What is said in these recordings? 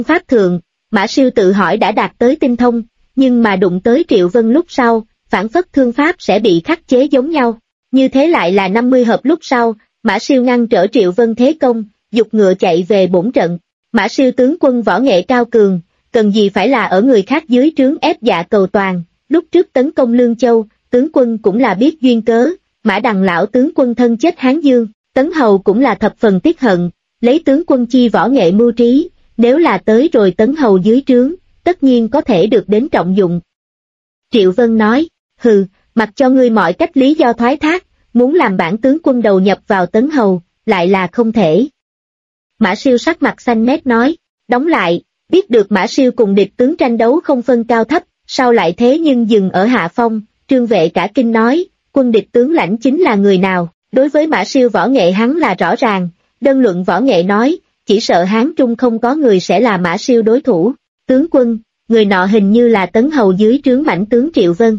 pháp thượng, Mã Siêu tự hỏi đã đạt tới tinh thông, nhưng mà đụng tới Triệu Vân lúc sau, phản phất thương pháp sẽ bị khắc chế giống nhau. Như thế lại là 50 hợp lúc sau, Mã Siêu ngăn trở Triệu Vân thế công, dục ngựa chạy về bổn trận. Mã Siêu tướng quân võ nghệ cao cường, cần gì phải là ở người khác dưới trướng ép dạ cầu toàn. Lúc trước tấn công Lương Châu, tướng quân cũng là biết duyên cớ, Mã Đằng lão tướng quân thân chết Hán Dương, Tấn Hầu cũng là thập phần tiếc hận, lấy tướng quân chi võ nghệ mưu trí, nếu là tới rồi Tấn Hầu dưới trướng, tất nhiên có thể được đến trọng dụng. Triệu Vân nói, hừ, mặc cho ngươi mọi cách lý do thoái thác, muốn làm bản tướng quân đầu nhập vào Tấn Hầu, lại là không thể. Mã Siêu sắc mặt xanh mét nói, đóng lại, biết được Mã Siêu cùng địch tướng tranh đấu không phân cao thấp, sao lại thế nhưng dừng ở hạ phong, Trương Vệ cả kinh nói, quân địch tướng lãnh chính là người nào, đối với Mã Siêu võ nghệ hắn là rõ ràng, đơn luận võ nghệ nói, chỉ sợ Hán Trung không có người sẽ là Mã Siêu đối thủ, tướng quân, người nọ hình như là Tấn Hầu dưới trướng mãnh tướng Triệu Vân.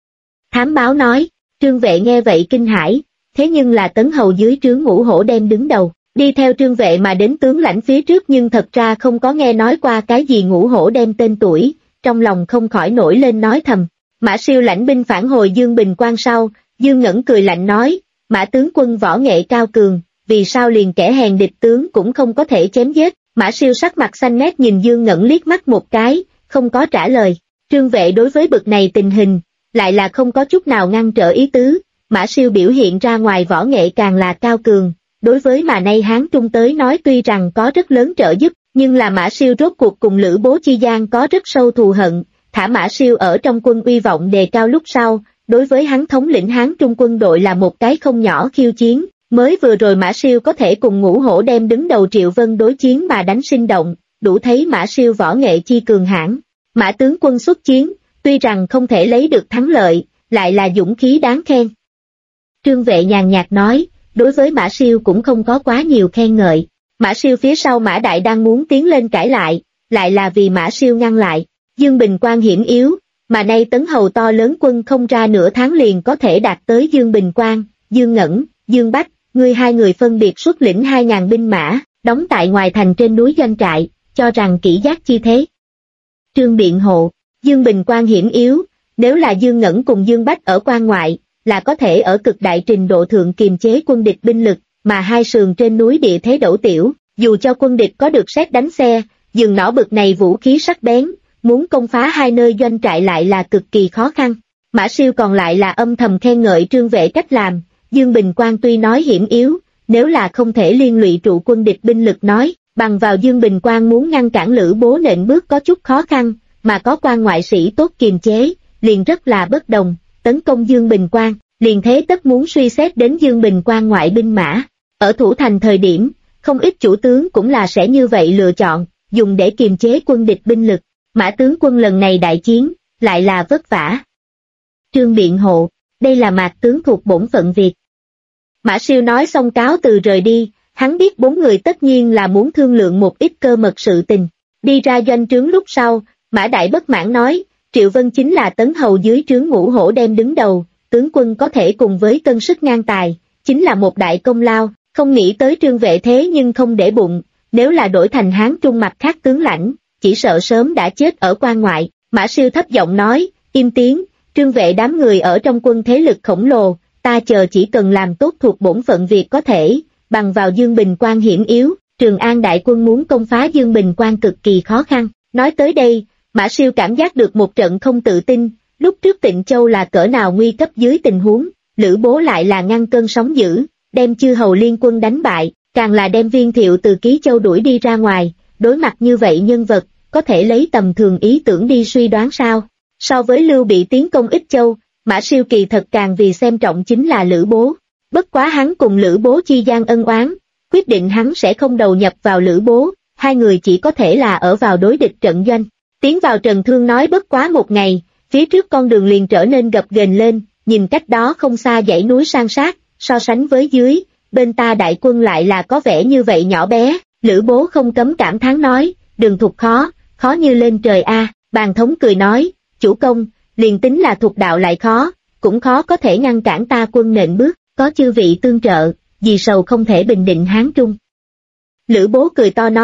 Thám báo nói, Trương Vệ nghe vậy kinh hãi, thế nhưng là Tấn Hầu dưới trướng Ngũ Hổ đem đứng đầu, đi theo Trương Vệ mà đến tướng lãnh phía trước nhưng thật ra không có nghe nói qua cái gì Ngũ Hổ đem tên tuổi, trong lòng không khỏi nổi lên nói thầm. Mã Siêu lãnh binh phản hồi Dương Bình Quan sau, Dương Ngẩn cười lạnh nói, Mã tướng quân võ nghệ cao cường, vì sao liền kẻ hèn địch tướng cũng không có thể chém giết. Mã Siêu sắc mặt xanh nét nhìn Dương Ngẩn liếc mắt một cái, không có trả lời. Trương Vệ đối với bực này tình hình, lại là không có chút nào ngăn trở ý tứ. Mã Siêu biểu hiện ra ngoài võ nghệ càng là cao cường, đối với mà nay Hán Trung tới nói tuy rằng có rất lớn trợ giúp, nhưng là Mã Siêu rốt cuộc cùng Lữ Bố chi gian có rất sâu thù hận, thả Mã Siêu ở trong quân uy vọng đề cao lúc sau, đối với hắn thống lĩnh Hán Trung quân đội là một cái không nhỏ khiêu chiến, mới vừa rồi Mã Siêu có thể cùng Ngũ Hổ đem đứng đầu Triệu Vân đối chiến mà đánh sinh động, đủ thấy Mã Siêu võ nghệ chi cường hãn. Mã tướng quân xuất chiến, tuy rằng không thể lấy được thắng lợi, lại là dũng khí đáng khen. Trương Vệ nhàn nhạt nói, đối với Mã Siêu cũng không có quá nhiều khen ngợi. Mã Siêu phía sau Mã Đại đang muốn tiến lên cãi lại là vì Mã Siêu ngăn lại. Dương Bình Quan hiểm yếu, mà nay Tấn Hầu to lớn quân không ra nửa tháng liền có thể đạt tới Dương Bình Quan, Dương Ngẩn, Dương Bách, ngươi hai người phân biệt xuất lĩnh 2.000 binh mã, đóng tại ngoài thành trên núi doanh trại, cho rằng kỹ giác chi thế. Trương biện hộ, Dương Bình Quan hiểm yếu, nếu là Dương Ngẩn cùng Dương Bách ở quan ngoại, là có thể ở cực đại trình độ thượng kiềm chế quân địch binh lực, mà hai sườn trên núi địa thế đẩu tiểu, dù cho quân địch có được sét đánh xe, dừng nỏ bực này vũ khí sắc bén, muốn công phá hai nơi doanh trại lại là cực kỳ khó khăn. Mã Siêu còn lại là âm thầm khen ngợi Trương Vệ cách làm, Dương Bình Quan tuy nói hiểm yếu, nếu là không thể liên lụy trụ quân địch binh lực nói, bằng vào Dương Bình Quan muốn ngăn cản Lữ Bố nện bước có chút khó khăn, mà có quan ngoại sĩ tốt kiềm chế, liền rất là bất đồng, tấn công Dương Bình Quan, liền thế tất muốn suy xét đến Dương Bình Quan ngoại binh mã. Ở thủ thành thời điểm, không ít chủ tướng cũng là sẽ như vậy lựa chọn, dùng để kiềm chế quân địch binh lực. Mã tướng quân lần này đại chiến, lại là vất vả. Trương biện hộ, đây là Mạc tướng thuộc bổn phận việc. Mã Siêu nói xong cáo từ rời đi, hắn biết bốn người tất nhiên là muốn thương lượng một ít cơ mật sự tình. Đi ra doanh trướng lúc sau, Mã Đại bất mãn nói, Triệu Vân chính là Tấn Hầu dưới trướng Ngũ Hổ đem đứng đầu, tướng quân có thể cùng với cân sức ngang tài, chính là một đại công lao, không nghĩ tới Trương Vệ thế nhưng không để bụng, nếu là đổi thành Hán Trung mặt khác tướng lãnh, chỉ sợ sớm đã chết ở quan ngoại. Mã Siêu thấp giọng nói, im tiếng, Trương Vệ đám người ở trong quân thế lực khổng lồ, ta chờ chỉ cần làm tốt thuộc bổn phận việc có thể, bằng vào Dương Bình Quan hiểm yếu, Trường An đại quân muốn công phá Dương Bình Quan cực kỳ khó khăn. Nói tới đây, Mã Siêu cảm giác được một trận không tự tin, lúc trước Tịnh Châu là cỡ nào nguy cấp dưới tình huống, Lữ Bố lại là ngăn cơn sóng dữ, đem chư hầu liên quân đánh bại, càng là đem Viên Thiệu từ Ký Châu đuổi đi ra ngoài, đối mặt như vậy nhân vật, có thể lấy tầm thường ý tưởng đi suy đoán sao? So với Lưu Bị tiến công Ích Châu, Mã Siêu kỳ thật càng vì xem trọng chính là Lữ Bố. Bất quá hắn cùng Lữ Bố chi gian ân oán, quyết định hắn sẽ không đầu nhập vào Lữ Bố, hai người chỉ có thể là ở vào đối địch trận doanh. Tiến vào Trần Thương nói bất quá một ngày, phía trước con đường liền trở nên gập ghềnh lên, nhìn cách đó không xa dãy núi san sát, so sánh với dưới, bên ta đại quân lại là có vẻ như vậy nhỏ bé. Lữ Bố không cấm cảm thán nói, đường thục khó, khó như lên trời a. Bàn Thống cười nói, chủ công, liền tính là thục đạo lại khó, cũng khó có thể ngăn cản ta quân nện bước, có chư vị tương trợ, vì sầu không thể bình định Hán Trung. Lữ Bố cười to nói,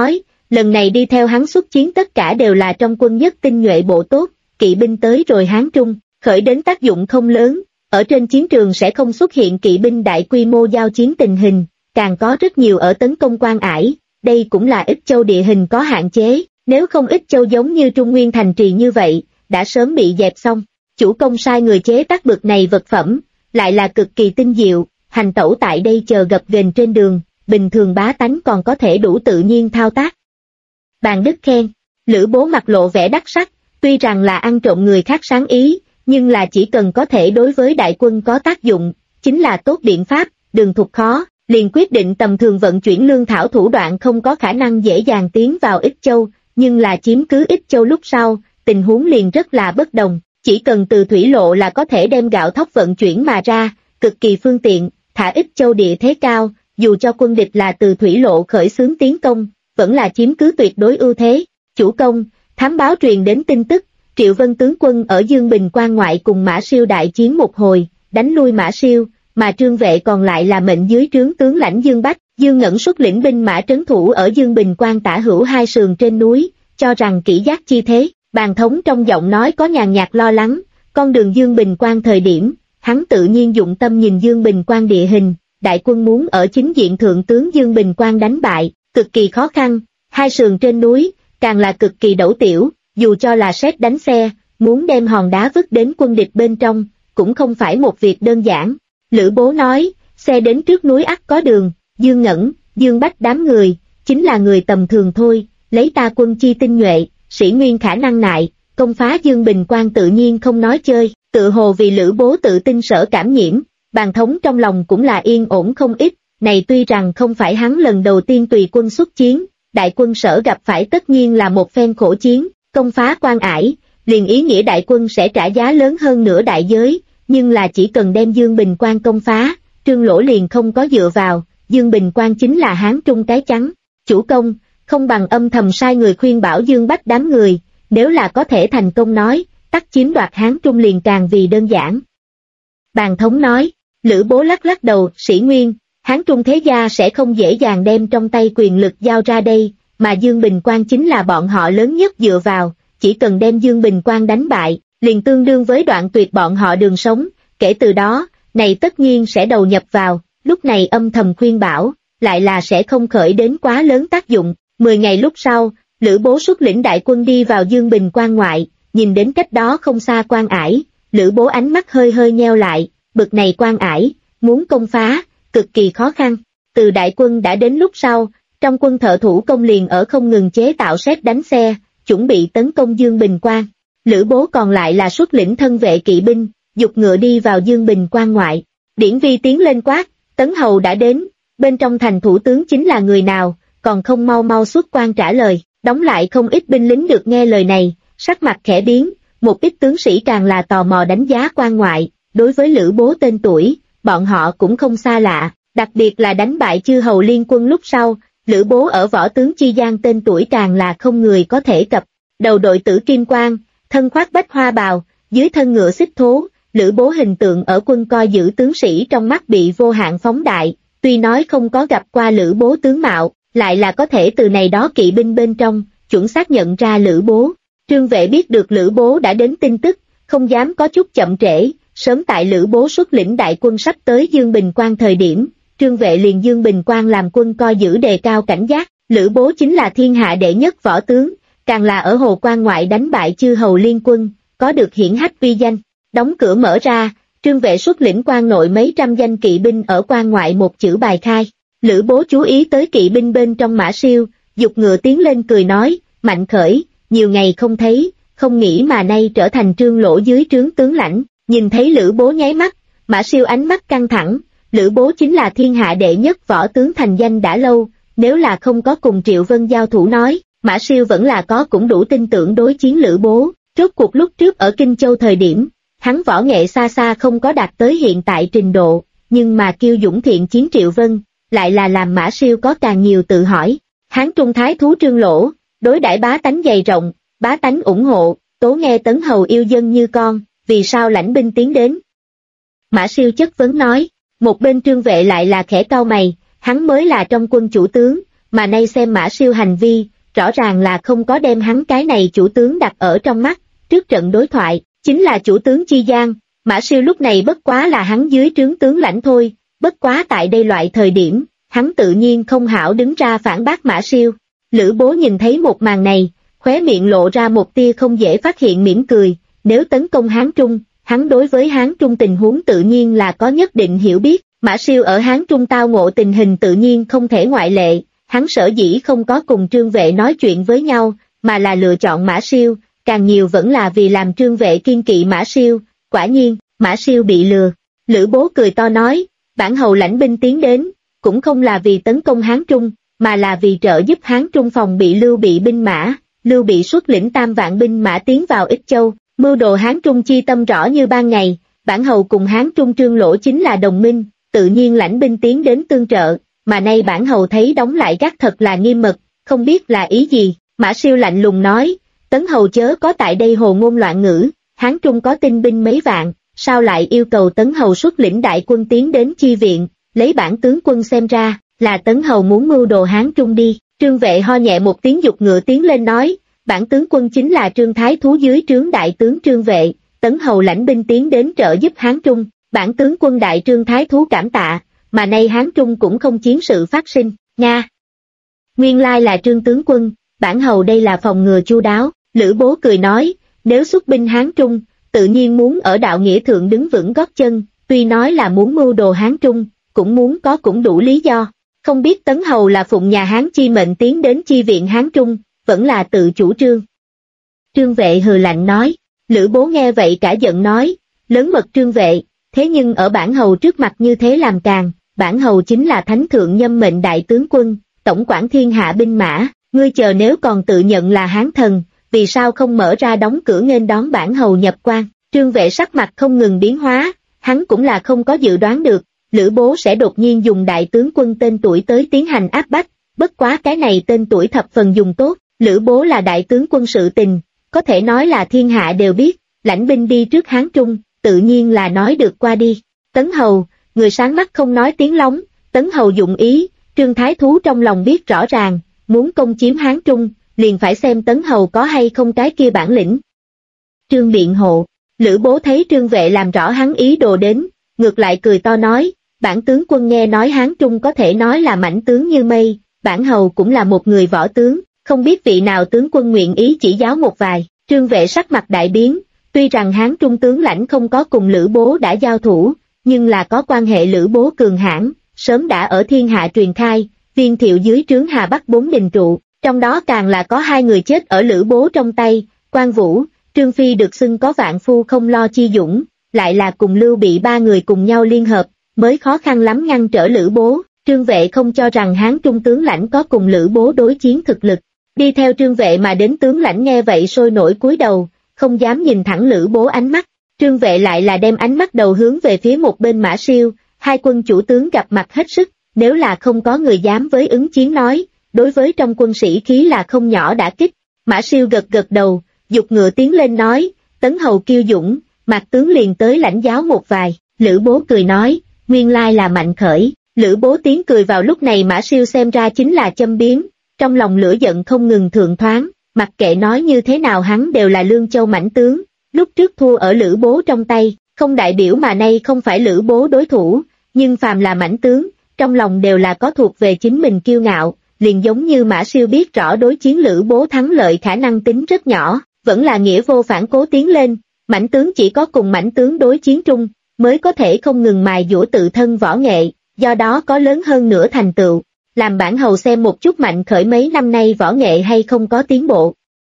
lần này đi theo hắn xuất chiến tất cả đều là trong quân nhất tinh nhuệ bộ tốt, kỵ binh tới rồi Hán Trung, khởi đến tác dụng không lớn, ở trên chiến trường sẽ không xuất hiện kỵ binh đại quy mô giao chiến tình hình, càng có rất nhiều ở tấn công Quan Ải, đây cũng là Ích Châu địa hình có hạn chế, nếu không Ích Châu giống như Trung Nguyên thành trì như vậy, đã sớm bị dẹp xong. Chủ công sai người chế tác bực này vật phẩm, lại là cực kỳ tinh diệu, hành tẩu tại đây chờ gập ghềnh trên đường, bình thường bá tánh còn có thể đủ tự nhiên thao tác. Bàn Đức khen, Lữ Bố mặt lộ vẻ đắc sắc, tuy rằng là ăn trộm người khác sáng ý, nhưng là chỉ cần có thể đối với đại quân có tác dụng, chính là tốt biện pháp, đường thục khó, liền quyết định tầm thường vận chuyển lương thảo thủ đoạn không có khả năng dễ dàng tiến vào Ích Châu, nhưng là chiếm cứ Ích Châu lúc sau, tình huống liền rất là bất đồng, chỉ cần từ thủy lộ là có thể đem gạo thóc vận chuyển mà ra, cực kỳ phương tiện, thả Ích Châu địa thế cao, dù cho quân địch là từ thủy lộ khởi xướng tiến công, vẫn là chiếm cứ tuyệt đối ưu thế. Chủ công, thám báo truyền đến tin tức, Triệu Vân tướng quân ở Dương Bình quan ngoại cùng Mã Siêu đại chiến một hồi, đánh lui Mã Siêu, mà Trương Vệ còn lại là mệnh dưới trướng tướng lãnh Dương Bách, Dương Ngẩn xuất lĩnh binh mã trấn thủ ở Dương Bình quan tả hữu hai sườn trên núi, cho rằng kỹ giác chi thế. Bàn thống trong giọng nói có nhàn nhạt lo lắng, con đường Dương Bình quan thời điểm, hắn tự nhiên dụng tâm nhìn Dương Bình quan địa hình, đại quân muốn ở chính diện thượng tướng Dương Bình quan đánh bại, cực kỳ khó khăn, hai sườn trên núi, càng là cực kỳ đẩu tiểu, dù cho là sét đánh xe, muốn đem hòn đá vứt đến quân địch bên trong, cũng không phải một việc đơn giản. Lữ Bố nói, xe đến trước núi ắt có đường, Dương Ngẩn, Dương Bách đám người, chính là người tầm thường thôi, lấy ta quân chi tinh nhuệ, sĩ nguyên khả năng nại, công phá Dương Bình quan tự nhiên không nói chơi, tự hồ vì Lữ Bố tự tin sở cảm nhiễm, Bàn thống trong lòng cũng là yên ổn không ít, này tuy rằng không phải hắn lần đầu tiên tùy quân xuất chiến, đại quân sở gặp phải tất nhiên là một phen khổ chiến, công phá Quan Ải, liền ý nghĩa đại quân sẽ trả giá lớn hơn nửa đại giới, nhưng là chỉ cần đem Dương Bình quan công phá, Trương Lỗ liền không có dựa vào, Dương Bình quan chính là Hán Trung cái chắn. Chủ công, không bằng âm thầm sai người khuyên bảo Dương Bách đám người, nếu là có thể thành công nói, tắc chiếm đoạt Hán Trung liền càng vì đơn giản. Bàn thống nói, Lữ Bố lắc lắc đầu, sĩ nguyên, Hán Trung thế gia sẽ không dễ dàng đem trong tay quyền lực giao ra đây, mà Dương Bình quan chính là bọn họ lớn nhất dựa vào, chỉ cần đem Dương Bình quan đánh bại, liền tương đương với đoạn tuyệt bọn họ đường sống, kể từ đó, này tất nhiên sẽ đầu nhập vào, lúc này âm thầm khuyên bảo, lại là sẽ không khởi đến quá lớn tác dụng. 10 ngày lúc sau, Lữ Bố xuất lĩnh đại quân đi vào Dương Bình quan ngoại, nhìn đến cách đó không xa Quan Ải, Lữ Bố ánh mắt hơi hơi nheo lại, bực này Quan Ải, muốn công phá, cực kỳ khó khăn. Từ đại quân đã đến lúc sau, trong quân thợ thủ công liền ở không ngừng chế tạo sét đánh xe, chuẩn bị tấn công Dương Bình quan. Lữ Bố còn lại là xuất lĩnh thân vệ kỵ binh, dục ngựa đi vào Dương Bình quan ngoại. Điển Vi tiến lên quát, Tấn Hầu đã đến, bên trong thành thủ tướng chính là người nào, còn không mau mau xuất quan trả lời. Đóng lại không ít binh lính được nghe lời này, sắc mặt khẽ biến, một ít tướng sĩ càng là tò mò đánh giá quan ngoại, đối với Lữ Bố tên tuổi, bọn họ cũng không xa lạ, đặc biệt là đánh bại chư hầu liên quân lúc sau, Lữ Bố ở võ tướng chi gian tên tuổi càng là không người có thể cập. Đầu đội tử kim quan, thân khoác bách hoa bào, dưới thân ngựa xích thố, Lữ Bố hình tượng ở quân coi giữ tướng sĩ trong mắt bị vô hạn phóng đại, tuy nói không có gặp qua Lữ Bố tướng mạo, lại là có thể từ này đó kỵ binh bên trong, chuẩn xác nhận ra Lữ Bố. Trương Vệ biết được Lữ Bố đã đến tin tức, không dám có chút chậm trễ, sớm tại Lữ Bố xuất lĩnh đại quân sắp tới Dương Bình quan thời điểm, Trương Vệ liền Dương Bình quan làm quân coi giữ đề cao cảnh giác, Lữ Bố chính là thiên hạ đệ nhất võ tướng, càng là ở Hồ Quan ngoại đánh bại chư hầu liên quân, có được hiển hách uy danh. Đóng cửa mở ra, Trương Vệ xuất lĩnh quan nội mấy trăm danh kỵ binh ở quan ngoại một chữ bài khai. Lữ Bố chú ý tới kỵ binh bên trong Mã Siêu, dục ngựa tiến lên cười nói, Mạnh Khởi, nhiều ngày không thấy, không nghĩ mà nay trở thành Trương Lỗ dưới trướng tướng lãnh. Nhìn thấy Lữ Bố nháy mắt, Mã Siêu ánh mắt căng thẳng, Lữ Bố chính là thiên hạ đệ nhất võ tướng thành danh đã lâu, nếu là không có cùng Triệu Vân giao thủ nói, Mã Siêu vẫn là có cũng đủ tin tưởng đối chiến Lữ Bố. Rốt cuộc lúc trước ở Kinh Châu thời điểm, hắn võ nghệ xa xa không có đạt tới hiện tại trình độ, nhưng mà kiêu dũng thiện chiến Triệu Vân, lại là làm Mã Siêu có càng nhiều tự hỏi. Hán Trung thái thú Trương Lỗ, đối đãi bá tánh dày rộng, bá tánh ủng hộ, tố nghe Tấn Hầu yêu dân như con, vì sao lãnh binh tiến đến? Mã Siêu chất vấn nói, một bên Trương Vệ lại là khẽ cau mày, hắn mới là trong quân chủ tướng, mà nay xem Mã Siêu hành vi, rõ ràng là không có đem hắn cái này chủ tướng đặt ở trong mắt. Trước trận đối thoại, chính là chủ tướng chi gian, Mã Siêu lúc này bất quá là hắn dưới trướng tướng lãnh thôi, bất quá tại đây loại thời điểm, hắn tự nhiên không hảo đứng ra phản bác Mã Siêu. Lữ Bố nhìn thấy một màn này, khóe miệng lộ ra một tia không dễ phát hiện mỉm cười, nếu tấn công Hán Trung, hắn đối với Hán Trung tình huống tự nhiên là có nhất định hiểu biết, Mã Siêu ở Hán Trung tao ngộ tình hình tự nhiên không thể ngoại lệ, hắn sở dĩ không có cùng Trương Vệ nói chuyện với nhau, mà là lựa chọn Mã Siêu, càng nhiều vẫn là vì làm Trương Vệ kiên kỵ Mã Siêu, quả nhiên, Mã Siêu bị lừa. Lữ Bố cười to nói, bản hầu lãnh binh tiến đến, cũng không là vì tấn công Hán Trung, mà là vì trợ giúp Hán Trung phòng bị Lưu Bị binh mã. Lưu Bị xuất lĩnh 3 vạn binh mã tiến vào Ích Châu, mưu đồ Hán Trung chi tâm rõ như ban ngày, bản hầu cùng Hán Trung Trương Lỗ chính là đồng minh, tự nhiên lãnh binh tiến đến tương trợ, mà nay bản hầu thấy đóng lại gác thật là nghiêm mật, không biết là ý gì. Mã Siêu lạnh lùng nói, Tấn hầu chớ có tại đây hồ ngôn loạn ngữ, Hán Trung có tinh binh mấy vạn, sao lại yêu cầu Tấn hầu xuất lĩnh đại quân tiến đến chi viện, lấy bản tướng quân xem ra, là Tấn hầu muốn mưu đồ Hán Trung đi. Trương Vệ ho nhẹ một tiếng giục ngựa tiến lên nói, bản tướng quân chính là Trương Thái Thú dưới trướng đại tướng Trương Vệ, Tấn hầu lãnh binh tiến đến trợ giúp Hán Trung, bản tướng quân đại Trương Thái Thú cảm tạ, mà nay Hán Trung cũng không chiến sự phát sinh, nha. Nguyên lai là Trương tướng quân, bản hầu đây là phòng ngừa chu đáo. Lữ Bố cười nói, nếu xuất binh Hán Trung, tự nhiên muốn ở đạo nghĩa thượng đứng vững gót chân, tuy nói là muốn mưu đồ Hán Trung, cũng muốn có cũng đủ lý do. Không biết Tấn hầu là phụng nhà Hán chi mệnh tiến đến chi viện Hán Trung, vẫn là tự chủ trương. Trương Vệ hừ lạnh nói, Lữ Bố nghe vậy cả giận nói, lớn mật Trương Vệ, thế nhưng ở bản hầu trước mặt như thế làm càn, bản hầu chính là thánh thượng nhâm mệnh đại tướng quân, tổng quản thiên hạ binh mã, ngươi chờ nếu còn tự nhận là Hán thần, vì sao không mở ra đóng cửa nghênh đón bản hầu nhập quan. Trương Vệ sắc mặt không ngừng biến hóa, hắn cũng là không có dự đoán được, Lữ Bố sẽ đột nhiên dùng đại tướng quân tên tuổi tới tiến hành áp bách, bất quá cái này tên tuổi thập phần dùng tốt, Lữ Bố là đại tướng quân sự tình, có thể nói là thiên hạ đều biết, lãnh binh đi trước Hán Trung, tự nhiên là nói được qua đi. Tấn hầu, người sáng mắt không nói tiếng lóng, Tấn hầu dụng ý, Trương Thái Thú trong lòng biết rõ ràng, muốn công chiếm Hán Trung, liền phải xem Tấn hầu có hay không cái kia bản lĩnh. Trương biện hộ, Lữ Bố thấy Trương Vệ làm rõ hắn ý đồ đến, ngược lại cười to nói, bản tướng quân nghe nói Hán Trung có thể nói là mãnh tướng như mây, bản hầu cũng là một người võ tướng, không biết vị nào tướng quân nguyện ý chỉ giáo một vài. Trương Vệ sắc mặt đại biến, tuy rằng Hán Trung tướng lãnh không có cùng Lữ Bố đã giao thủ, nhưng là có quan hệ Lữ Bố cường hãn, sớm đã ở thiên hạ truyền khai, Viên Thiệu dưới trướng Hà Bắc 4 đình trụ, trong đó càng là có 2 người chết ở Lữ Bố trong tay, Quan Vũ, Trương Phi được xưng có vạn phu không lo chi dũng, lại là cùng Lưu Bị 3 người cùng nhau liên hợp, mới khó khăn lắm ngăn trở Lữ Bố. Trương Vệ không cho rằng Hán Trung tướng lãnh có cùng Lữ Bố đối chiến thực lực. Đi theo Trương Vệ mà đến tướng lãnh nghe vậy sôi nổi cúi đầu, không dám nhìn thẳng Lữ Bố ánh mắt. Trương Vệ lại là đem ánh mắt đầu hướng về phía một bên Mã Siêu, hai quân chủ tướng gặp mặt hết sức, nếu là không có người dám với ứng chiến nói, đối với trong quân sĩ khí là không nhỏ đả kích. Mã Siêu gật gật đầu, giục ngựa tiến lên nói, Tấn hầu kiêu dũng, Mạc tướng liền tới lãnh giáo một vài. Lữ Bố cười nói, nguyên lai là Mạnh Khởi. Lữ Bố tiếng cười vào lúc này Mã Siêu xem ra chính là châm biếm, trong lòng lửa giận không ngừng thượng thoáng, mặc kệ nói như thế nào hắn đều là Lương Châu mãnh tướng, lúc trước thua ở Lữ Bố trong tay, không đại biểu mà nay không phải Lữ Bố đối thủ, nhưng phàm là mãnh tướng, trong lòng đều là có thuộc về chính mình kiêu ngạo, liền giống như Mã Siêu biết rõ đối chiến Lữ Bố thắng lợi khả năng tính rất nhỏ, vẫn là nghĩa vô phản cố tiến lên, mãnh tướng chỉ có cùng mãnh tướng đối chiến trung, mới có thể không ngừng mài dũa tự thân võ nghệ, do đó có lớn hơn nữa thành tựu, làm bản hầu xem một chút Mạnh Khởi mấy năm nay võ nghệ hay không có tiến bộ.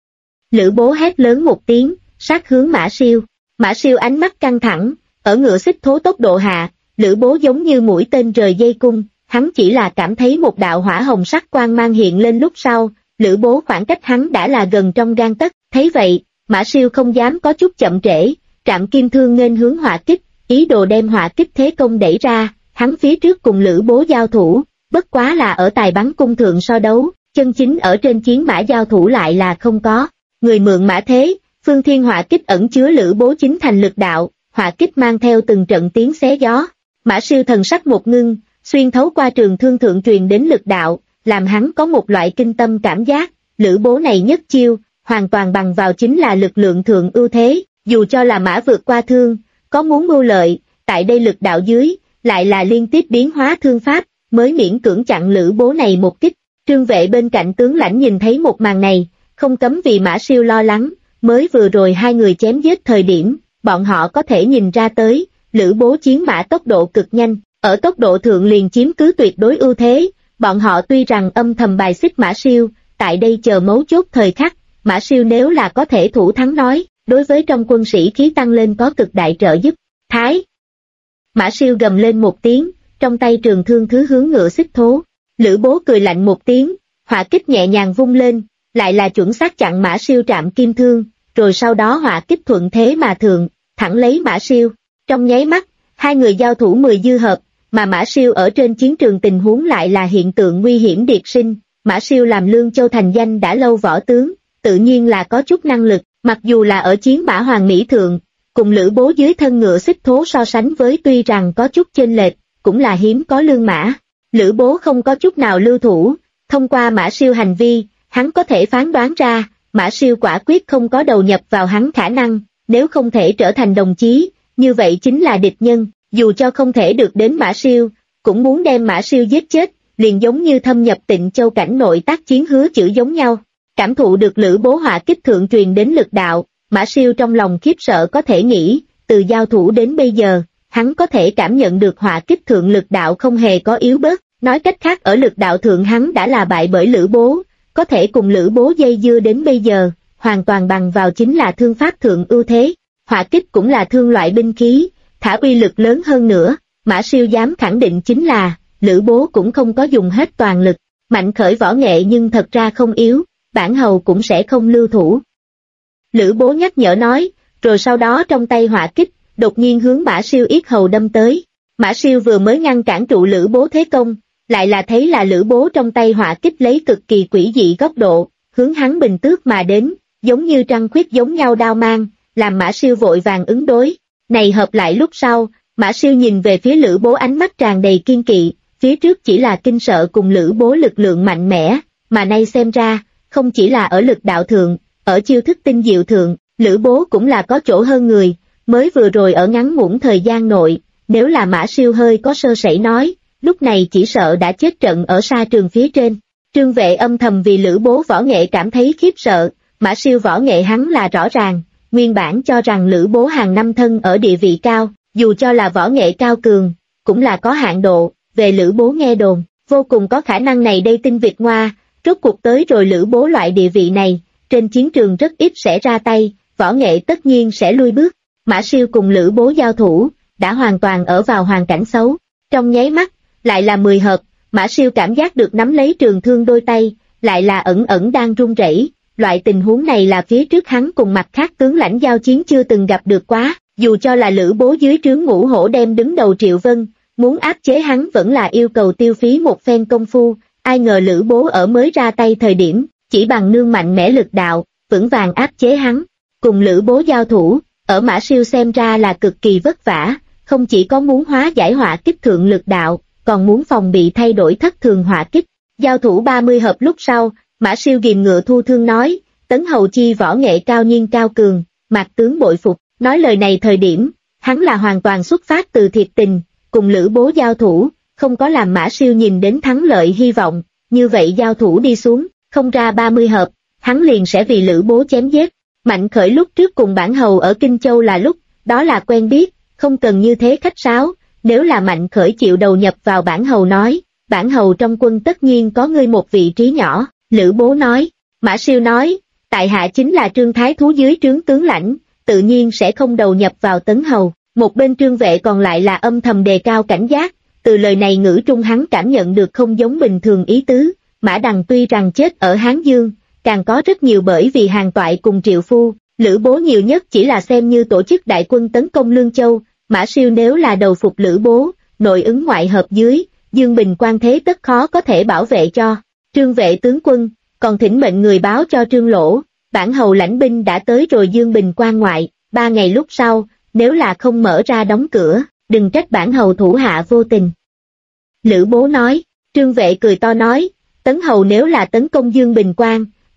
Lữ Bố hét lớn một tiếng, sát hướng Mã Siêu. Mã Siêu ánh mắt căng thẳng, ở ngựa xích thố tốc độ hạ, Lữ Bố giống như mũi tên rời dây cung, hắn chỉ là cảm thấy một đạo hỏa hồng sắc quang mang hiện lên lúc sau, Lữ Bố khoảng cách hắn đã là gần trong gang tấc, thấy vậy, Mã Siêu không dám có chút chậm trễ, Trạm Kim Thương nghênh hướng hỏa kích, ý đồ đem hỏa kích thế công đẩy ra, hắn phía trước cùng Lữ Bố giao thủ, bất quá là ở tài bắn cung thượng so đấu, chân chính ở trên chiến mã giao thủ lại là không có. Người mượn mã thế, Phương Thiên hỏa kích ẩn chứa Lữ Bố chính thành lực đạo, hỏa kích mang theo từng trận tiếng xé gió. Mã Siêu thần sắc một ngưng, xuyên thấu qua trường thương thượng truyền đến lực đạo, làm hắn có một loại kinh tâm cảm giác, Lữ Bố này nhất chiêu, hoàn toàn bằng vào chính là lực lượng thượng ưu thế, dù cho là mã vượt qua thương, có muốn mưu lợi, tại đây lực đạo dưới, lại là liên tiếp biến hóa thương pháp, mới miễn cưỡng chặn Lữ Bố này một kích. Trương Vệ bên cạnh tướng lãnh nhìn thấy một màn này, không cấm vì Mã Siêu lo lắng, mới vừa rồi hai người chém giết thời điểm, bọn họ có thể nhìn ra tới, Lữ Bố chiến mã tốc độ cực nhanh, ở tốc độ thượng liền chiếm cứ tuyệt đối ưu thế, bọn họ tuy rằng âm thầm bài xích Mã Siêu, tại đây chờ mấu chốt thời khắc, Mã Siêu nếu là có thể thủ thắng nói, đối với trong quân sĩ khí tăng lên có cực đại trợ giúp. Thái! Mã Siêu gầm lên một tiếng, trong tay trường thương thứ hướng ngựa xích thố. Lữ Bố cười lạnh một tiếng, hỏa kích nhẹ nhàng vung lên, lại là chuẩn xác chặn Mã Siêu trạm kim thương, rồi sau đó hỏa kích thuận thế mà thượng, thẳng lấy Mã Siêu. Trong nháy mắt, hai người giao thủ 10 dư hợp, mà Mã Siêu ở trên chiến trường tình huống lại là hiện tượng nguy hiểm điệt sinh. Mã Siêu làm Lương Châu thành danh đã lâu võ tướng, tự nhiên là có chút năng lực, mặc dù là ở chiến mã Hoàng Mỹ Thượng, cùng Lữ Bố dưới thân ngựa xích thố so sánh với tuy rằng có chút chênh lệch, cũng là hiếm có lương mã. Lữ Bố không có chút nào lưu thủ, thông qua Mã Siêu hành vi, hắn có thể phán đoán ra, Mã Siêu quả quyết không có đầu nhập vào hắn khả năng, nếu không thể trở thành đồng chí, như vậy chính là địch nhân, dù cho không thể được đến Mã Siêu, cũng muốn đem Mã Siêu giết chết, liền giống như thâm nhập Tịnh Châu cảnh nội tác chiến hứa chữ giống nhau. Cảm thụ được Lữ Bố hỏa kích thượng truyền đến lực đạo, Mã Siêu trong lòng khiếp sợ có thể nghĩ, từ giao thủ đến bây giờ, hắn có thể cảm nhận được hỏa kích thượng lực đạo không hề có yếu bớt, nói cách khác ở lực đạo thượng hắn đã là bại bởi Lữ Bố, có thể cùng Lữ Bố dây dưa đến bây giờ, hoàn toàn bằng vào chính là thương pháp thượng ưu thế, hỏa kích cũng là thương loại binh khí, thả uy lực lớn hơn nữa, Mã Siêu dám khẳng định chính là, Lữ Bố cũng không có dùng hết toàn lực, mạnh khởi võ nghệ nhưng thật ra không yếu, bản hầu cũng sẽ không lưu thủ. Lữ Bố nhắc nhở nói, rồi sau đó trong tay hỏa kích, đột nhiên hướng Mã Siêu yết hầu đâm tới. Mã Siêu vừa mới ngăn cản trụ Lữ Bố thế công, lại là thấy là Lữ Bố trong tay hỏa kích lấy cực kỳ quỷ dị góc độ, hướng hắn bình tước mà đến, giống như trăng khuyết giống nhau đao mang, làm Mã Siêu vội vàng ứng đối. Này hợp lại lúc sau, Mã Siêu nhìn về phía Lữ Bố ánh mắt tràn đầy kiên kỵ, phía trước chỉ là kinh sợ cùng Lữ Bố lực lượng mạnh mẽ, mà nay xem ra, không chỉ là ở lực đạo thượng, ở chiêu thức tinh diệu thượng, Lữ Bố cũng là có chỗ hơn người, mới vừa rồi ở ngắn ngủn thời gian nội, nếu là Mã Siêu hơi có sơ sẩy nói, lúc này chỉ sợ đã chết trận ở xa trường phía trên. Trương Vệ âm thầm vì Lữ Bố võ nghệ cảm thấy khiếp sợ, Mã Siêu võ nghệ hắn là rõ ràng, nguyên bản cho rằng Lữ Bố hàng năm thân ở địa vị cao, dù cho là võ nghệ cao cường, cũng là có hạn độ, về Lữ Bố nghe đồn, vô cùng có khả năng này đây tinh Việt Ngoa, rốt cuộc tới rồi Lữ Bố loại địa vị này, trên chiến trường rất ít sẽ ra tay, võ nghệ tất nhiên sẽ lui bước. Mã Siêu cùng Lữ Bố giao thủ, đã hoàn toàn ở vào hoàn cảnh xấu, trong nháy mắt, lại là 10 hợp, Mã Siêu cảm giác được nắm lấy trường thương đôi tay, lại là ẩn ẩn đang run rẩy. Loại tình huống này là phía trước hắn cùng mặt khác tướng lãnh giao chiến chưa từng gặp được quá, dù cho là Lữ Bố dưới trướng Ngũ Hổ đem đứng đầu Triệu Vân, muốn áp chế hắn vẫn là yêu cầu tiêu phí một phen công phu, ai ngờ Lữ Bố ở mới ra tay thời điểm, chỉ bằng nương mạnh mẽ lực đạo, vững vàng áp chế hắn, cùng Lữ Bố giao thủ, ở Mã Siêu xem ra là cực kỳ vất vả, không chỉ có muốn hóa giải hỏa kích thượng lực đạo, còn muốn phòng bị thay đổi thất thường hỏa kích. Giao thủ 30 hợp lúc sau, Mã Siêu ghìm ngựa thu thương nói, Tấn Hầu chi võ nghệ cao nhiên cao cường, Mạc tướng bội phục, nói lời này thời điểm, hắn là hoàn toàn xuất phát từ thiệt tình, cùng Lữ Bố giao thủ, không có làm Mã Siêu nhìn đến thắng lợi hy vọng, như vậy giao thủ đi xuống, không ra 30 hợp, hắn liền sẽ vì Lữ Bố chém giết. Mạnh Khởi lúc trước cùng bản hầu ở Kinh Châu là lúc, đó là quen biết, không cần như thế khách sáo, nếu là Mạnh Khởi chịu đầu nhập vào bản hầu nói, bản hầu trong quân tất nhiên có ngươi một vị trí nhỏ. Lữ Bố nói, Mã Siêu nói, tại hạ chính là Trương Thái Thú dưới trướng tướng lãnh, tự nhiên sẽ không đầu nhập vào Tấn Hầu. Một bên Trương Vệ còn lại là âm thầm đề cao cảnh giác, từ lời này ngữ trung hắn cảm nhận được không giống bình thường ý tứ, Mã Đằng tuy rằng chết ở Hán Dương, càng có rất nhiều bởi vì Hàn Toại cùng Triệu Phu, Lữ Bố nhiều nhất chỉ là xem như tổ chức đại quân tấn công Lương Châu, Mã Siêu nếu là đầu phục Lữ Bố, nội ứng ngoại hợp dưới, Dương Bình quan thế tất khó có thể bảo vệ cho. Trương Vệ tướng quân, còn thỉnh mệnh người báo cho Trương Lỗ, bản hầu lãnh binh đã tới rồi Dương Bình quan ngoại, 3 ngày lúc sau, nếu là không mở ra đóng cửa, đừng trách bản hầu thủ hạ vô tình. Lữ Bố nói, Trương Vệ cười to nói, Tấn hầu nếu là tấn công Dương Bình quan,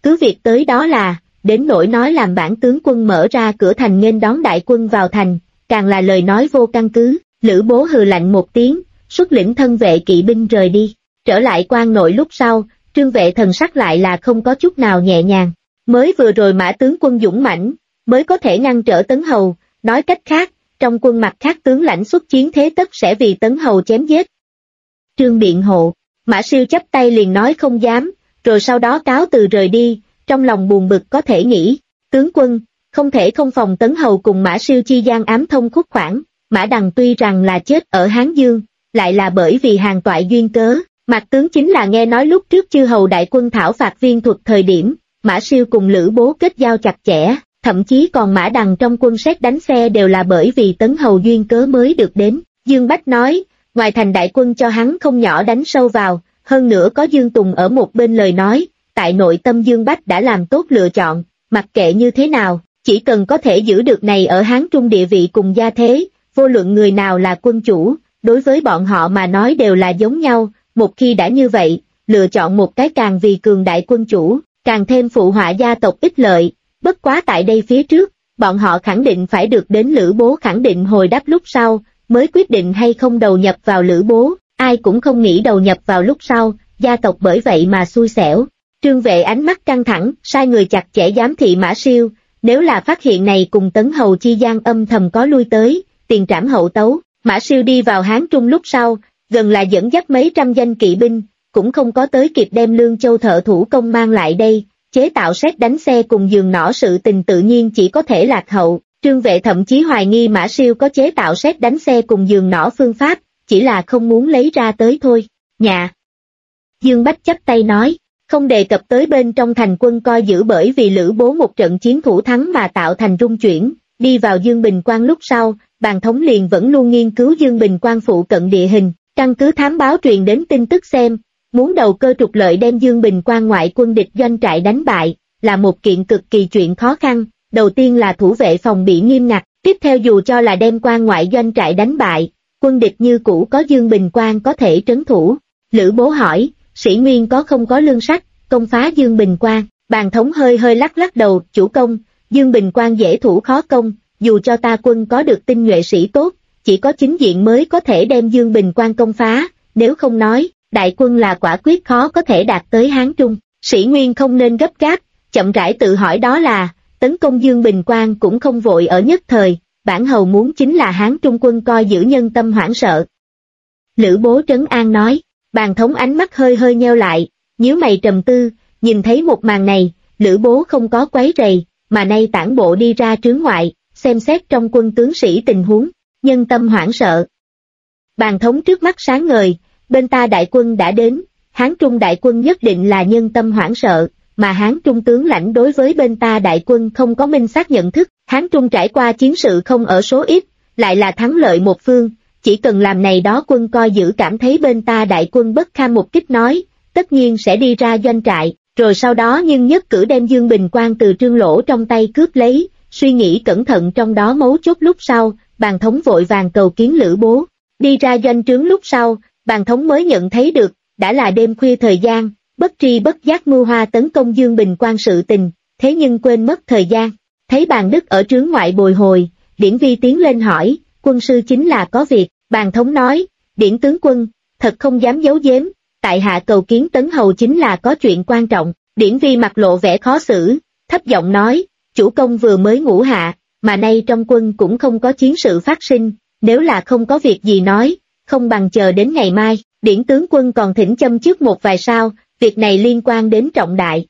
cứ việc tới đó là, đến nỗi nói làm bản tướng quân mở ra cửa thành nghênh đón đại quân vào thành, càng là lời nói vô căn cứ. Lữ Bố hừ lạnh một tiếng, xuất lĩnh thân vệ kỵ binh rời đi. Trở lại quan nội lúc sau, Trương Vệ thần sắc lại là không có chút nào nhẹ nhàng. Mới vừa rồi Mã tướng quân dũng mãnh, mới có thể ngăn trở Tấn Hầu, nói cách khác, trong quân mặt khác tướng lãnh xuất chiến thế tất sẽ vì Tấn Hầu chém giết. Trương biện hộ, Mã Siêu chắp tay liền nói không dám, rồi sau đó cáo từ rời đi, trong lòng buồn bực có thể nghĩ, tướng quân, không thể không phòng Tấn Hầu cùng Mã Siêu chi gian ám thông khúc khoản. Mã Đằng tuy rằng là chết ở Hán Dương, lại là bởi vì hàng toại duyên cớ. Mạc tướng chính là nghe nói lúc trước chư hầu đại quân thảo phạt Viên Thuật thời điểm, Mã Siêu cùng Lữ Bố kết giao chặt chẽ, thậm chí còn Mã Đằng trong quân sét đánh xe đều là bởi vì Tấn Hầu duyên cớ mới được đến. Dương Bách nói, ngoài thành đại quân cho hắn không nhỏ đánh sâu vào, hơn nữa có Dương Tùng ở một bên lời nói, tại nội tâm Dương Bách đã làm tốt lựa chọn, mặc kệ như thế nào, chỉ cần có thể giữ được này ở Hán Trung địa vị cùng gia thế, vô luận người nào là quân chủ, đối với bọn họ mà nói đều là giống nhau. Một khi đã như vậy, lựa chọn một cái càng vì cường đại quân chủ, càng thêm phụ họa gia tộc ích lợi, bất quá tại đây phía trước, bọn họ khẳng định phải được đến Lữ Bố khẳng định hồi đáp lúc sau, mới quyết định hay không đầu nhập vào Lữ Bố, ai cũng không nghĩ đầu nhập vào lúc sau, gia tộc bởi vậy mà xui xẻo. Trương Vệ ánh mắt căng thẳng, sai người chặt chẽ giám thị Mã Siêu, nếu là phát hiện này cùng Tấn Hầu chi gian âm thầm có lui tới, tiền trảm hậu tấu. Mã Siêu đi vào Hán Trung lúc sau, gần là dẫn dắt mấy trăm danh kỵ binh, cũng không có tới kịp đem Lương Châu thợ thủ công mang lại đây, chế tạo sét đánh xe cùng giường nỏ sự tình tự nhiên chỉ có thể lạc hậu. Trương Vệ thậm chí hoài nghi Mã Siêu có chế tạo sét đánh xe cùng giường nỏ phương pháp, chỉ là không muốn lấy ra tới thôi. Nhà Dương Bách chắp tay nói, không đề cập tới bên trong thành quân coi giữ bởi vì Lữ Bố một trận chiến thủ thắng mà tạo thành rung chuyển, đi vào Dương Bình Quan lúc sau, Bàn Thống liền vẫn luôn nghiên cứu Dương Bình Quan phụ cận địa hình, căn cứ thám báo truyền đến tin tức xem, muốn đầu cơ trục lợi đem Dương Bình Quan ngoại quân địch doanh trại đánh bại, là một kiện cực kỳ chuyện khó khăn. Đầu tiên là thủ vệ phòng bị nghiêm ngặt, tiếp theo dù cho là đem quan ngoại doanh trại đánh bại, quân địch như cũ có Dương Bình Quan có thể trấn thủ. Lữ Bố hỏi, Sĩ Nguyên có không có lương sách, công phá Dương Bình Quan? Bàn Thống hơi lắc lắc đầu, chủ công, Dương Bình Quan dễ thủ khó công, dù cho ta quân có được tinh nhuệ sĩ tốt, chỉ có chính diện mới có thể đem Dương Bình Quan công phá, nếu không nói, đại quân là quả quyết khó có thể đạt tới Hán Trung. Sĩ Nguyên không nên gấp gáp, chậm rãi tự hỏi đó là, tấn công Dương Bình Quan cũng không vội ở nhất thời, bản hầu muốn chính là Hán Trung quân coi giữ nhân tâm hoảng sợ. Lữ Bố trấn an nói, Bàn Thống ánh mắt hơi nheo lại, nhíu mày trầm tư, nhìn thấy một màn này, Lữ Bố không có quấy rầy, mà nay tản bộ đi ra trướng ngoại, xem xét trong quân tướng sĩ tình huống, nhân tâm hoảng sợ. Bàn Thống trước mắt sáng ngời, bên ta đại quân đã đến, Hán Trung đại quân nhất định là nhân tâm hoảng sợ, mà Hán Trung tướng lãnh đối với bên ta đại quân không có minh xác nhận thức, Hán Trung trải qua chiến sự không ở số ít, lại là thắng lợi một phương, chỉ cần làm này đó quân coi giữ cảm thấy bên ta đại quân bất kham một kích nói, tất nhiên sẽ đi ra doanh trại, rồi sau đó nhưng nhất cử đem Dương Bình Quan từ Trương Lỗ trong tay cướp lấy, suy nghĩ cẩn thận trong đó mấu chốt lúc sau, Bàn Thống vội vàng cầu kiến Lữ Bố. Đi ra doanh trướng lúc sau, Bàn Thống mới nhận thấy được, đã là đêm khuya thời gian, bất tri bất giác mưu hoa tấn công Dương Bình Quan sự tình, thế nhưng quên mất thời gian. Thấy Bàn Đức ở trướng ngoại bồi hồi, Điển Vi tiến lên hỏi, quân sư chính là có việc. Bàn Thống nói, Điển tướng quân, thật không dám giấu giếm, tại hạ cầu kiến Tấn Hầu chính là có chuyện quan trọng. Điển Vi mặt lộ vẻ khó xử, thấp giọng nói, chủ công vừa mới ngủ hạ, mà nay trong quân cũng không có chiến sự phát sinh, nếu là không có việc gì nói, không bằng chờ đến ngày mai. Điển tướng quân còn thỉnh châm trước một vài sao, việc này liên quan đến trọng đại.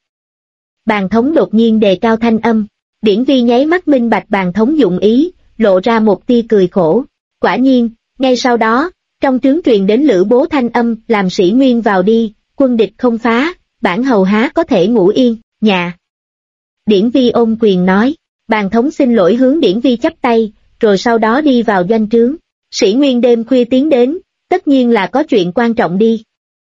Bàn Thống đột nhiên đề cao thanh âm, Điển Vi nháy mắt minh bạch Bàn Thống dụng ý, lộ ra một tia cười khổ. Quả nhiên, ngay sau đó, trong trướng truyền đến Lữ Bố thanh âm, làm Sĩ Nguyên vào đi, quân địch không phá, bản hầu há có thể ngủ yên, nhà. Điển Vi ôm quyền nói, Bàn Thống xin lỗi hướng Điển Vi chắp tay, rồi sau đó đi vào doanh trướng. Sĩ Nguyên đêm khuya tiến đến, tất nhiên là có chuyện quan trọng đi.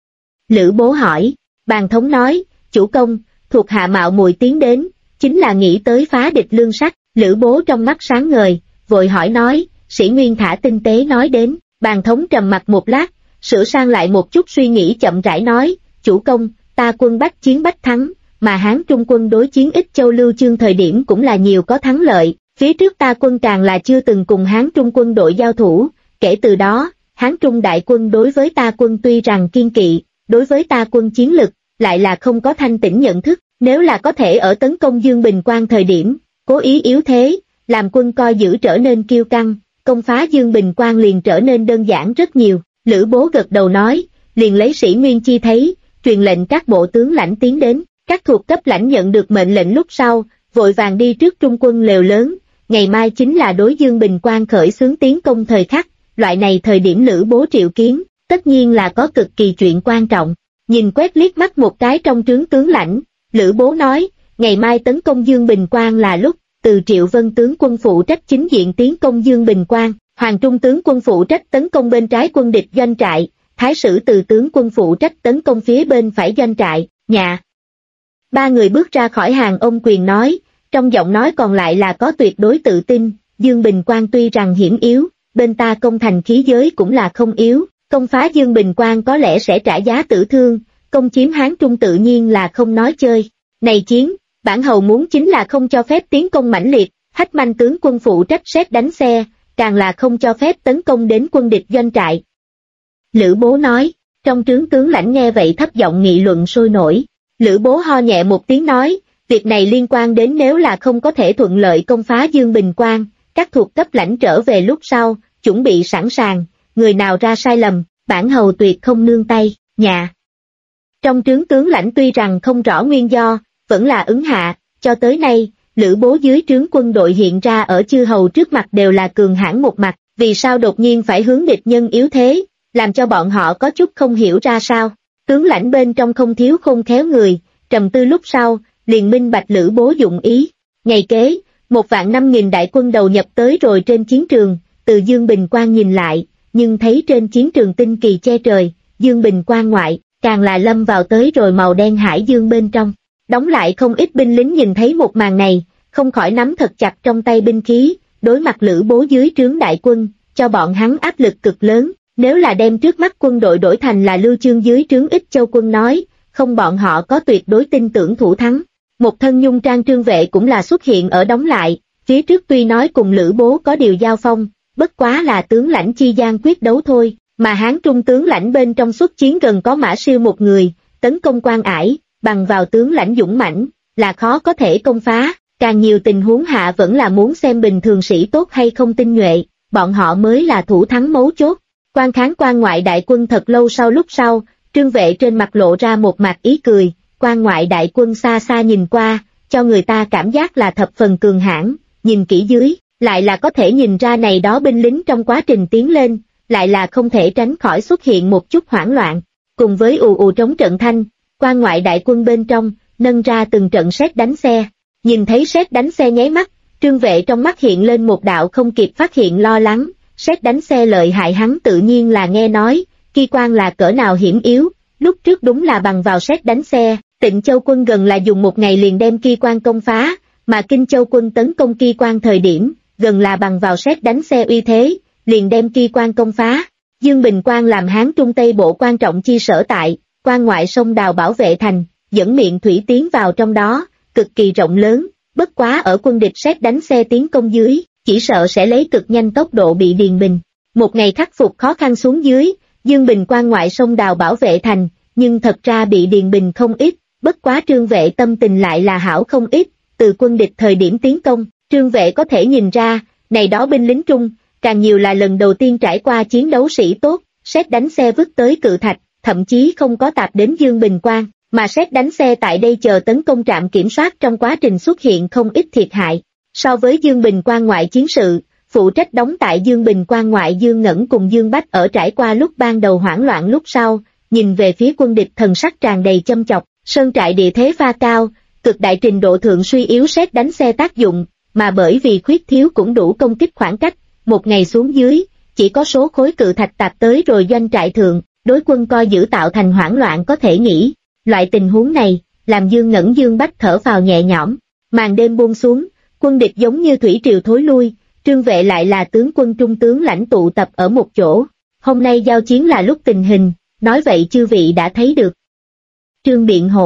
Lữ Bố hỏi, Bàn Thống nói, chủ công, thuộc hạ mạo muội tiến đến, chính là nghĩ tới phá địch lương sách. Lữ Bố trong mắt sáng ngời, vội hỏi nói, Sĩ Nguyên thả tinh tế nói đến. Bàn Thống trầm mặt một lát, sửa sang lại một chút suy nghĩ chậm rãi nói, chủ công, ta quân bách chiến bách thắng, mà Hán Trung quân đối chiến Ích Châu Lưu Chương thời điểm cũng là nhiều có thắng lợi, phía trước ta quân càng là chưa từng cùng Hán Trung quân đội giao thủ, kể từ đó, Hán Trung đại quân đối với ta quân tuy rằng kiên kỵ, đối với ta quân chiến lực, lại là không có thanh tĩnh nhận thức, nếu là có thể ở tấn công Dương Bình Quan thời điểm, cố ý yếu thế, làm quân coi giữ trở nên kiêu căng, công phá Dương Bình Quan liền trở nên đơn giản rất nhiều. Lữ Bố gật đầu nói, liền lấy Sĩ Nguyên chi thấy, truyền lệnh các bộ tướng lãnh tiến đến, các thuộc cấp lãnh nhận được mệnh lệnh lúc sau, vội vàng đi trước trung quân lều lớn, ngày mai chính là đối Dương Bình Quan khởi xướng tiến công thời khắc, loại này thời điểm Lữ Bố triệu kiến, tất nhiên là có cực kỳ chuyện quan trọng. Nhìn quét liếc mắt một cái trong trướng tướng lãnh, Lữ Bố nói, ngày mai tấn công Dương Bình Quan là lúc, Từ Triệu Vân tướng quân phụ trách chính diện tiến công Dương Bình Quan, Hoàng Trung tướng quân phụ trách tấn công bên trái quân địch doanh trại, Thái sử Từ tướng quân phụ trách tấn công phía bên phải doanh trại, nhà. Ba người bước ra khỏi hàng ôm quyền nói, trong giọng nói còn lại là có tuyệt đối tự tin, Dương Bình Quan tuy rằng hiểm yếu, bên ta công thành khí giới cũng là không yếu, công phá Dương Bình Quan có lẽ sẽ trả giá tử thương, công chiếm Hán Trung tự nhiên là không nói chơi. Này chiến, bản hầu muốn chính là không cho phép tiến công mãnh liệt, Hách Manh tướng quân phụ trách sét đánh xe, càng là không cho phép tấn công đến quân địch doanh trại. Lữ Bố nói, trong trướng tướng lãnh nghe vậy thấp giọng nghị luận sôi nổi. Lữ Bố ho nhẹ một tiếng nói, việc này liên quan đến nếu là không có thể thuận lợi công phá Dương Bình Quan, các thuộc cấp lãnh trở về lúc sau, chuẩn bị sẵn sàng, người nào ra sai lầm, bản hầu tuyệt không nương tay, nhà. Trong trướng tướng lãnh tuy rằng không rõ nguyên do, vẫn là ứng hạ, cho tới nay, Lữ Bố dưới trướng quân đội hiện ra ở chư hầu trước mặt đều là cường hãn một mặt, vì sao đột nhiên phải hướng địch nhân yếu thế, làm cho bọn họ có chút không hiểu ra sao. Tướng lãnh bên trong không thiếu khôn khéo người, trầm tư lúc sau, liền minh bạch Lữ Bố dụng ý. Ngày kế, 1.500.000 đại quân đầu nhập tới rồi trên chiến trường, từ Dương Bình Quan nhìn lại, nhưng thấy trên chiến trường tinh kỳ che trời, Dương Bình Quan ngoại, càng là lâm vào tới rồi màu đen hải dương bên trong. Đóng lại không ít binh lính nhìn thấy một màn này, không khỏi nắm thật chặt trong tay binh khí, đối mặt Lữ Bố dưới trướng đại quân, cho bọn hắn áp lực cực lớn. Nếu là đem trước mắt quân đội đổi thành là Lưu Chương dưới trướng Ích Châu quân nói, không bọn họ có tuyệt đối tin tưởng thủ thắng. Một thân nhung trang Trương Vệ cũng là xuất hiện ở đóng lại, phía trước tuy nói cùng Lữ Bố có điều giao phong, bất quá là tướng lãnh chi gian quyết đấu thôi, mà Hán Trung tướng lãnh bên trong xuất chiến gần có Mã Siêu một người, tấn công Quan Ải, bằng vào tướng lãnh dũng mãnh, là khó có thể công phá, càng nhiều tình huống hạ vẫn là muốn xem bình thường sĩ tốt hay không tinh nhuệ, bọn họ mới là thủ thắng mấu chốt. Quan kháng quan ngoại đại quân thật lâu sau lúc sau, Trương Vệ trên mặt lộ ra một mặt ý cười, quan ngoại đại quân xa xa nhìn qua, cho người ta cảm giác là thập phần cường hãn, nhìn kỹ dưới, lại là có thể nhìn ra này đó binh lính trong quá trình tiến lên, lại là không thể tránh khỏi xuất hiện một chút hoảng loạn. Cùng với ù ù trống trận thanh, quan ngoại đại quân bên trong, nâng ra từng trận sét đánh xe, nhìn thấy sét đánh xe nháy mắt, Trương Vệ trong mắt hiện lên một đạo không kịp phát hiện lo lắng. Sét đánh xe lợi hại hắn tự nhiên là nghe nói, Ki Quan là cỡ nào hiểm yếu, lúc trước đúng là bằng vào sét đánh xe, Tịnh Châu quân gần là dùng một ngày liền đem Ki Quan công phá, mà Kinh Châu quân tấn công Ki Quan thời điểm, gần là bằng vào sét đánh xe uy thế, liền đem Ki Quan công phá. Dương Bình Quan làm Hán Trung Tây bộ quan trọng chi sở tại, quan ngoại sông đào bảo vệ thành, dẫn miệng thủy tiến vào trong đó, cực kỳ rộng lớn, bất quá ở quân địch sét đánh xe tiến công dưới. Chỉ sợ sẽ lấy cực nhanh tốc độ bị điền bình. Một ngày khắc phục khó khăn xuống dưới, Dương Bình Quan ngoại sông đào bảo vệ thành, nhưng thật ra bị điền bình không ít, bất quá Trương Vệ tâm tình lại là hảo không ít, từ quân địch thời điểm tiến công, Trương Vệ có thể nhìn ra, này đó binh lính trung, càng nhiều là lần đầu tiên trải qua chiến đấu sĩ tốt, sét đánh xe vứt tới cự thạch, thậm chí không có tạp đến Dương Bình Quan, mà sét đánh xe tại đây chờ tấn công trạm kiểm soát trong quá trình xuất hiện không ít thiệt hại. So với Dương Bình Quan ngoại chiến sự, phụ trách đóng tại Dương Bình Quan ngoại Dương Ngẩn cùng Dương Bách ở trải qua lúc ban đầu hoảng loạn lúc sau, nhìn về phía quân địch thần sắc tràn đầy châm chọc, sơn trại địa thế pha cao, cực đại trình độ thượng suy yếu sét đánh xe tác dụng, mà bởi vì khuyết thiếu cũng đủ công kích khoảng cách, một ngày xuống dưới, chỉ có số khối cự thạch tạp tới rồi doanh trại thượng, đối quân coi giữ tạo thành hoảng loạn có thể nghĩ. Loại tình huống này, làm Dương Ngẩn Dương Bách thở phào nhẹ nhõm, màn đêm buông xuống. Quân địch giống như thủy triều thối lui, Trương Vệ lại là tướng quân trung tướng lãnh tụ tập ở một chỗ. Hôm nay giao chiến là lúc tình hình, nói vậy chư vị đã thấy được. Trương Biện Hộ,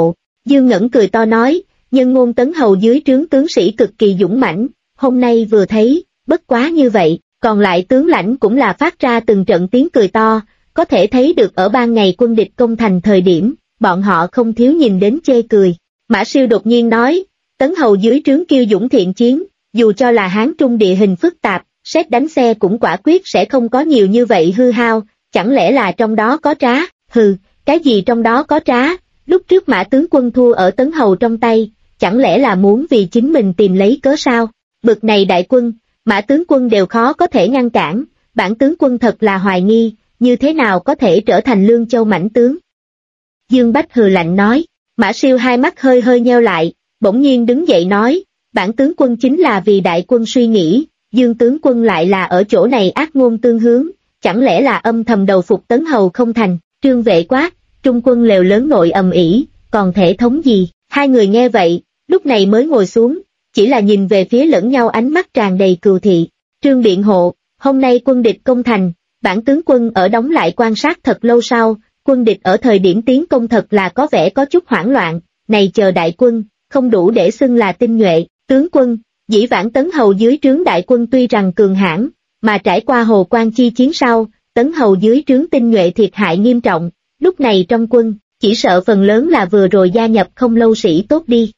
Dương Ngẩn cười to nói, nhân ngôn Tấn Hầu dưới trướng tướng sĩ cực kỳ dũng mãnh, hôm nay vừa thấy, bất quá như vậy, còn lại tướng lãnh cũng là phát ra từng trận tiếng cười to, có thể thấy được ở ban ngày quân địch công thành thời điểm, bọn họ không thiếu nhìn đến chê cười. Mã Siêu đột nhiên nói, Tấn Hầu dưới trướng kiêu dũng thiện chiến, dù cho là Hán Trung địa hình phức tạp, sét đánh xe cũng quả quyết sẽ không có nhiều như vậy hư hao, chẳng lẽ là trong đó có trá? Hừ, cái gì trong đó có trá? Lúc trước Mã tướng quân thua ở Tấn Hầu trong tay, chẳng lẽ là muốn vì chính mình tìm lấy cớ sao? Bực này đại quân, Mã tướng quân đều khó có thể ngăn cản, bản tướng quân thật là hoài nghi, như thế nào có thể trở thành Lương Châu mãnh tướng? Dương Bách hừ lạnh nói. Mã Siêu hai mắt hơi hơi nheo lại, bỗng nhiên đứng dậy nói, bản tướng quân chính là vì đại quân suy nghĩ, Dương tướng quân lại là ở chỗ này ác ngôn tương hướng, chẳng lẽ là âm thầm đầu phục Tấn Hầu không thành? Trương Vệ quát, trung quân lều lớn nội ầm ĩ, còn thể thống gì? Hai người nghe vậy, lúc này mới ngồi xuống, chỉ là nhìn về phía lẫn nhau ánh mắt tràn đầy cừu thị. Trương biện hộ, hôm nay quân địch công thành, bản tướng quân ở đóng lại quan sát thật lâu sau, quân địch ở thời điểm tiến công thật là có vẻ có chút hoảng loạn, này chờ đại quân, không đủ để xưng là tinh nhuệ. Tướng quân, dĩ vãng Tấn Hầu dưới trướng đại quân tuy rằng cường hãn, mà trải qua Hồ Quan chi chiến sau, Tấn Hầu dưới trướng tinh nhuệ thiệt hại nghiêm trọng, lúc này trong quân, chỉ sợ phần lớn là vừa rồi gia nhập không lâu sĩ tốt đi.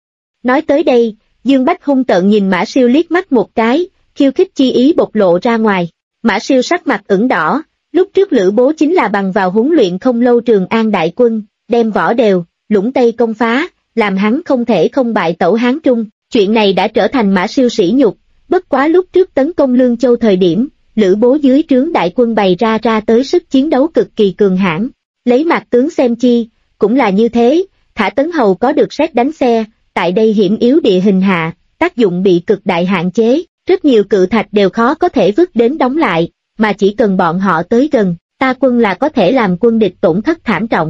Nói tới đây, Dương Bách hung tợn nhìn Mã Siêu liếc mắt một cái, khiêu khích chi ý bộc lộ ra ngoài. Mã Siêu sắc mặt ửng đỏ, lúc trước Lữ Bố chính là bằng vào huấn luyện không lâu Trường An đại quân, đem võ đều, lũng Tây công phá, làm hắn không thể không bại tẩu Hán Trung. Chuyện này đã trở thành Mã Siêu sỉ nhục, bất quá lúc trước tấn công Lương Châu thời điểm, Lữ Bố dưới trướng đại quân bày ra tới sức chiến đấu cực kỳ cường hãn. Lấy mặt tướng xem chi, cũng là như thế, thả Tấn Hầu có được sét đánh xe, tại đây hiểm yếu địa hình hạ, tác dụng bị cực đại hạn chế, rất nhiều cự thạch đều khó có thể vứt đến đóng lại, mà chỉ cần bọn họ tới gần, ta quân là có thể làm quân địch tổn thất thảm trọng.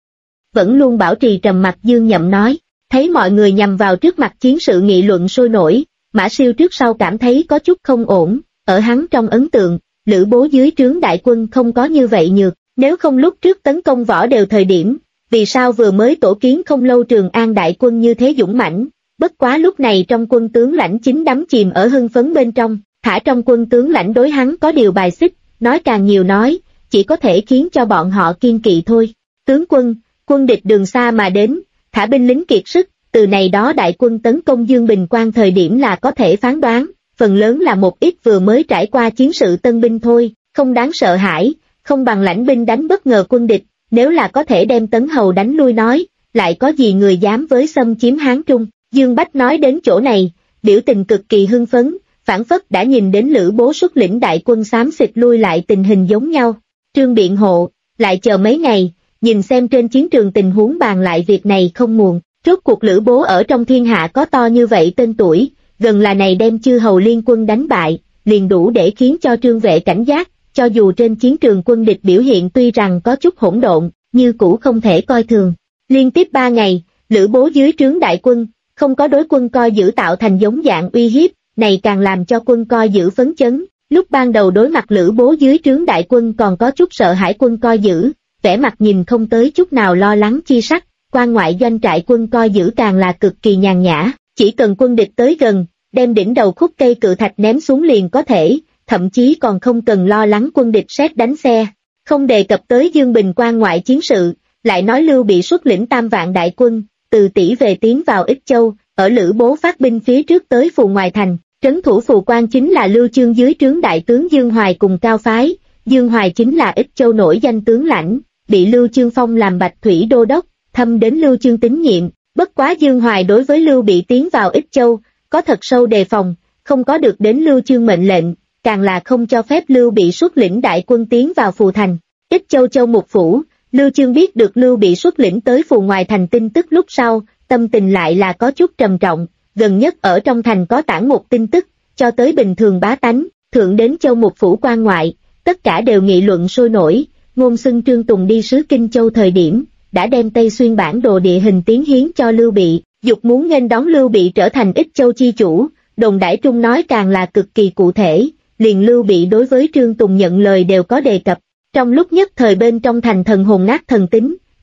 Vẫn luôn bảo trì trầm mặc Dương Nhậm nói, thấy mọi người nhằm vào trước mặt chiến sự nghị luận sôi nổi, Mã Siêu trước sau cảm thấy có chút không ổn, ở hắn trong ấn tượng, Lữ Bố dưới trướng đại quân không có như vậy nhược, nếu không lúc trước tấn công võ đều thời điểm, vì sao vừa mới tổ kiến không lâu Trường An đại quân như thế dũng mãnh, bất quá lúc này trong quân tướng lãnh chính đắm chìm ở hưng phấn bên trong, thả trong quân tướng lãnh đối hắn có điều bài xích, nói càng nhiều nói, chỉ có thể khiến cho bọn họ kiên kỵ thôi. Tướng quân, quân địch đường xa mà đến, thả binh lính kiệt sức, từ này đó đại quân tấn công Dương Bình Quan thời điểm là có thể phán đoán, phần lớn là một ít vừa mới trải qua chiến sự tân binh thôi, không đáng sợ hãi, không bằng lãnh binh đánh bất ngờ quân địch, nếu là có thể đem Tấn Hầu đánh lui nói, lại có gì người dám với xâm chiếm Hán Trung. Dương Bách nói đến chỗ này, biểu tình cực kỳ hưng phấn, phảng phất đã nhìn đến Lữ Bố xuất lĩnh đại quân xám xịt lui lại tình hình giống nhau. Trương biện hộ, lại chờ mấy ngày, nhìn xem trên chiến trường tình huống bàn lại việc này không muộn. Rốt cuộc Lữ Bố ở trong thiên hạ có to như vậy tên tuổi, gần là này đem chư hầu liên quân đánh bại, liền đủ để khiến cho Trương Vệ cảnh giác, cho dù trên chiến trường quân địch biểu hiện tuy rằng có chút hỗn độn, như cũ không thể coi thường. Liên tiếp 3 ngày, Lữ Bố dưới trướng đại quân, không có đối quân coi giữ tạo thành giống dạng uy hiếp, này càng làm cho quân coi giữ phấn chấn. Lúc ban đầu đối mặt Lữ Bố dưới trướng đại quân còn có chút sợ hãi quân coi giữ, vẻ mặt nhìn không tới chút nào lo lắng chi sắc. Quan ngoại doanh trại quân coi giữ càng là cực kỳ nhàn nhã, chỉ cần quân địch tới gần, đem đỉnh đầu khúc cây cự thạch ném xuống liền có thể, thậm chí còn không cần lo lắng quân địch sét đánh xe. Không đề cập tới Dương Bình Quan ngoại chiến sự, lại nói Lưu Bị xuất lĩnh 3 vạn đại quân, từ Tỷ về tiến vào Ích Châu, ở Lữ Bố phát binh phía trước tới Phù Ngoài thành, trấn thủ Phù Quan chính là Lưu Chương dưới trướng đại tướng Dương Hoài cùng Cao Phái, Dương Hoài chính là Ích Châu nổi danh tướng lãnh, bị Lưu Chương phong làm Bạch Thủy đô đốc, thâm đến Lưu Chương tín nhiệm, bất quá Dương Hoài đối với Lưu Bị tiến vào Ích Châu, có thật sâu đề phòng, không có được đến Lưu Chương mệnh lệnh, càng là không cho phép Lưu Bị xuất lĩnh đại quân tiến vào Phù thành. Ích Châu Châu Mục Phủ, Lưu Chương biết được Lưu Bị xuất lĩnh tới Phù Ngoài thành tin tức lúc sau, tâm tình lại là có chút trầm trọng, gần nhất ở trong thành có tản một tin tức, cho tới bình thường bá tánh, thượng đến Châu Mục Phủ quan ngoại, tất cả đều nghị luận sôi nổi, ngôn xưng Trương Tùng đi sứ Kinh Châu thời điểm, đã đem Tây Xuyên bản đồ địa hình tiến hiến cho Lưu Bị, dục muốn nghênh đón Lưu Bị trở thành Ích Châu chi chủ, đồn đãi trung nói càng là cực kỳ cụ thể, liền Lưu Bị đối với Trương Tùng nhận lời đều có đề cập. Trong lúc nhất thời bên trong thành thần hồn nát thần tính,